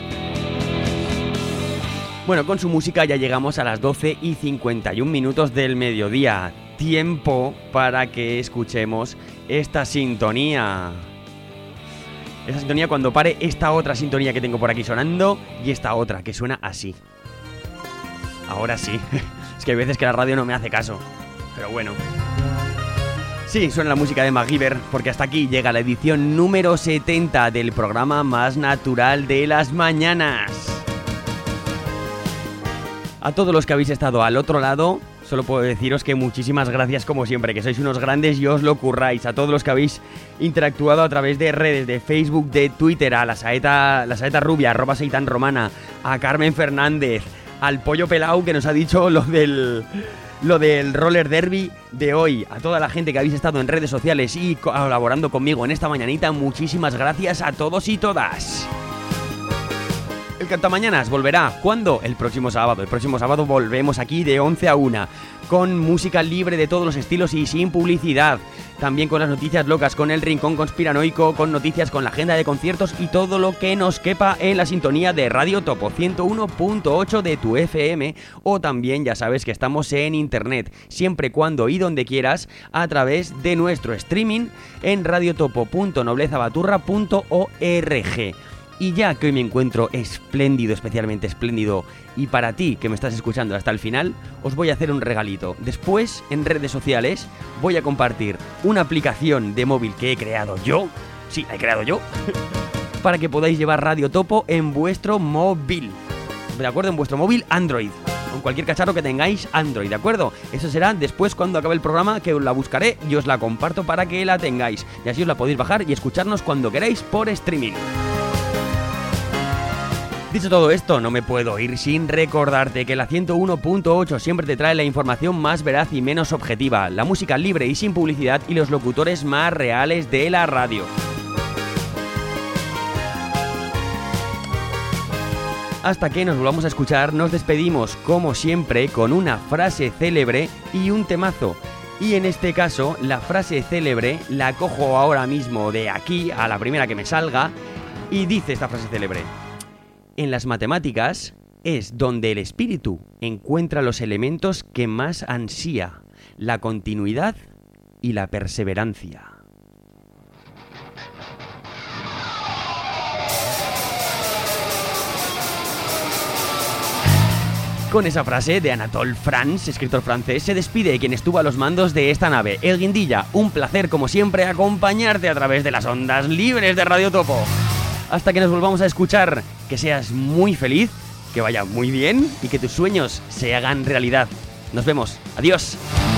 Bueno, con su música ya llegamos a las doce y cincuenta y un minutos del mediodía. Tiempo para que escuchemos esta sintonía. Esa sintonía cuando pare esta otra sintonía que tengo por aquí sonando y esta otra que suena así. Ahora sí. Es que hay veces que la radio no me hace caso. Pero bueno. Sí, suena la música de MacGyver, porque hasta aquí llega la edición número setenta del programa más natural de las mañanas. A todos los que habéis estado al otro lado, solo puedo deciros que muchísimas gracias como siempre, que sois unos grandes y os lo curráis. A todos los que habéis interactuado a través de redes, de Facebook, de Twitter, a la saeta, la saeta rubia, arroba seitan romana, a Carmen Fernández, al Pollo Pelau que nos ha dicho lo del, lo del roller derby de hoy. A toda la gente que habéis estado en redes sociales y colaborando conmigo en esta mañanita, muchísimas gracias a todos y todas. El Cantamañanas volverá, ¿cuándo? El próximo sábado. El próximo sábado volvemos aquí de once a una, con música libre de todos los estilos y sin publicidad. También con las noticias locas, con el rincón conspiranoico, con noticias, con la agenda de conciertos y todo lo que nos quepa en la sintonía de Radio Topo ciento uno punto ocho de tu F M. O también ya sabes que estamos en internet, siempre, cuando y donde quieras, a través de nuestro streaming en radiotopo punto noblezabaturra punto org. Y ya que hoy me encuentro espléndido, especialmente espléndido, y para ti que me estás escuchando hasta el final, os voy a hacer un regalito. Después, en redes sociales, voy a compartir una aplicación de móvil que he creado yo, sí, la he creado yo, para que podáis llevar Radio Topo en vuestro móvil, ¿de acuerdo? En vuestro móvil Android, con cualquier cacharro que tengáis Android, ¿de acuerdo? Eso será después, cuando acabe el programa, que os la buscaré y os la comparto para que la tengáis, y así os la podéis bajar y escucharnos cuando queráis por streaming. Dicho todo esto, no me puedo ir sin recordarte que la ciento uno punto ocho siempre te trae la información más veraz y menos objetiva, la música libre y sin publicidad y los locutores más reales de la radio. Hasta que nos volvamos a escuchar, nos despedimos, como siempre, con una frase célebre y un temazo. Y en este caso, la frase célebre la cojo ahora mismo de aquí, a la primera que me salga, y dice esta frase célebre: en las matemáticas es donde el espíritu encuentra los elementos que más ansía, la continuidad y la perseverancia. Con esa frase de Anatole France, escritor francés, se despide quien estuvo a los mandos de esta nave, el Guindilla. Un placer, como siempre, acompañarte a través de las ondas libres de Radio Topo. Hasta que nos volvamos a escuchar, que seas muy feliz, que vaya muy bien y que tus sueños se hagan realidad. Nos vemos. Adiós.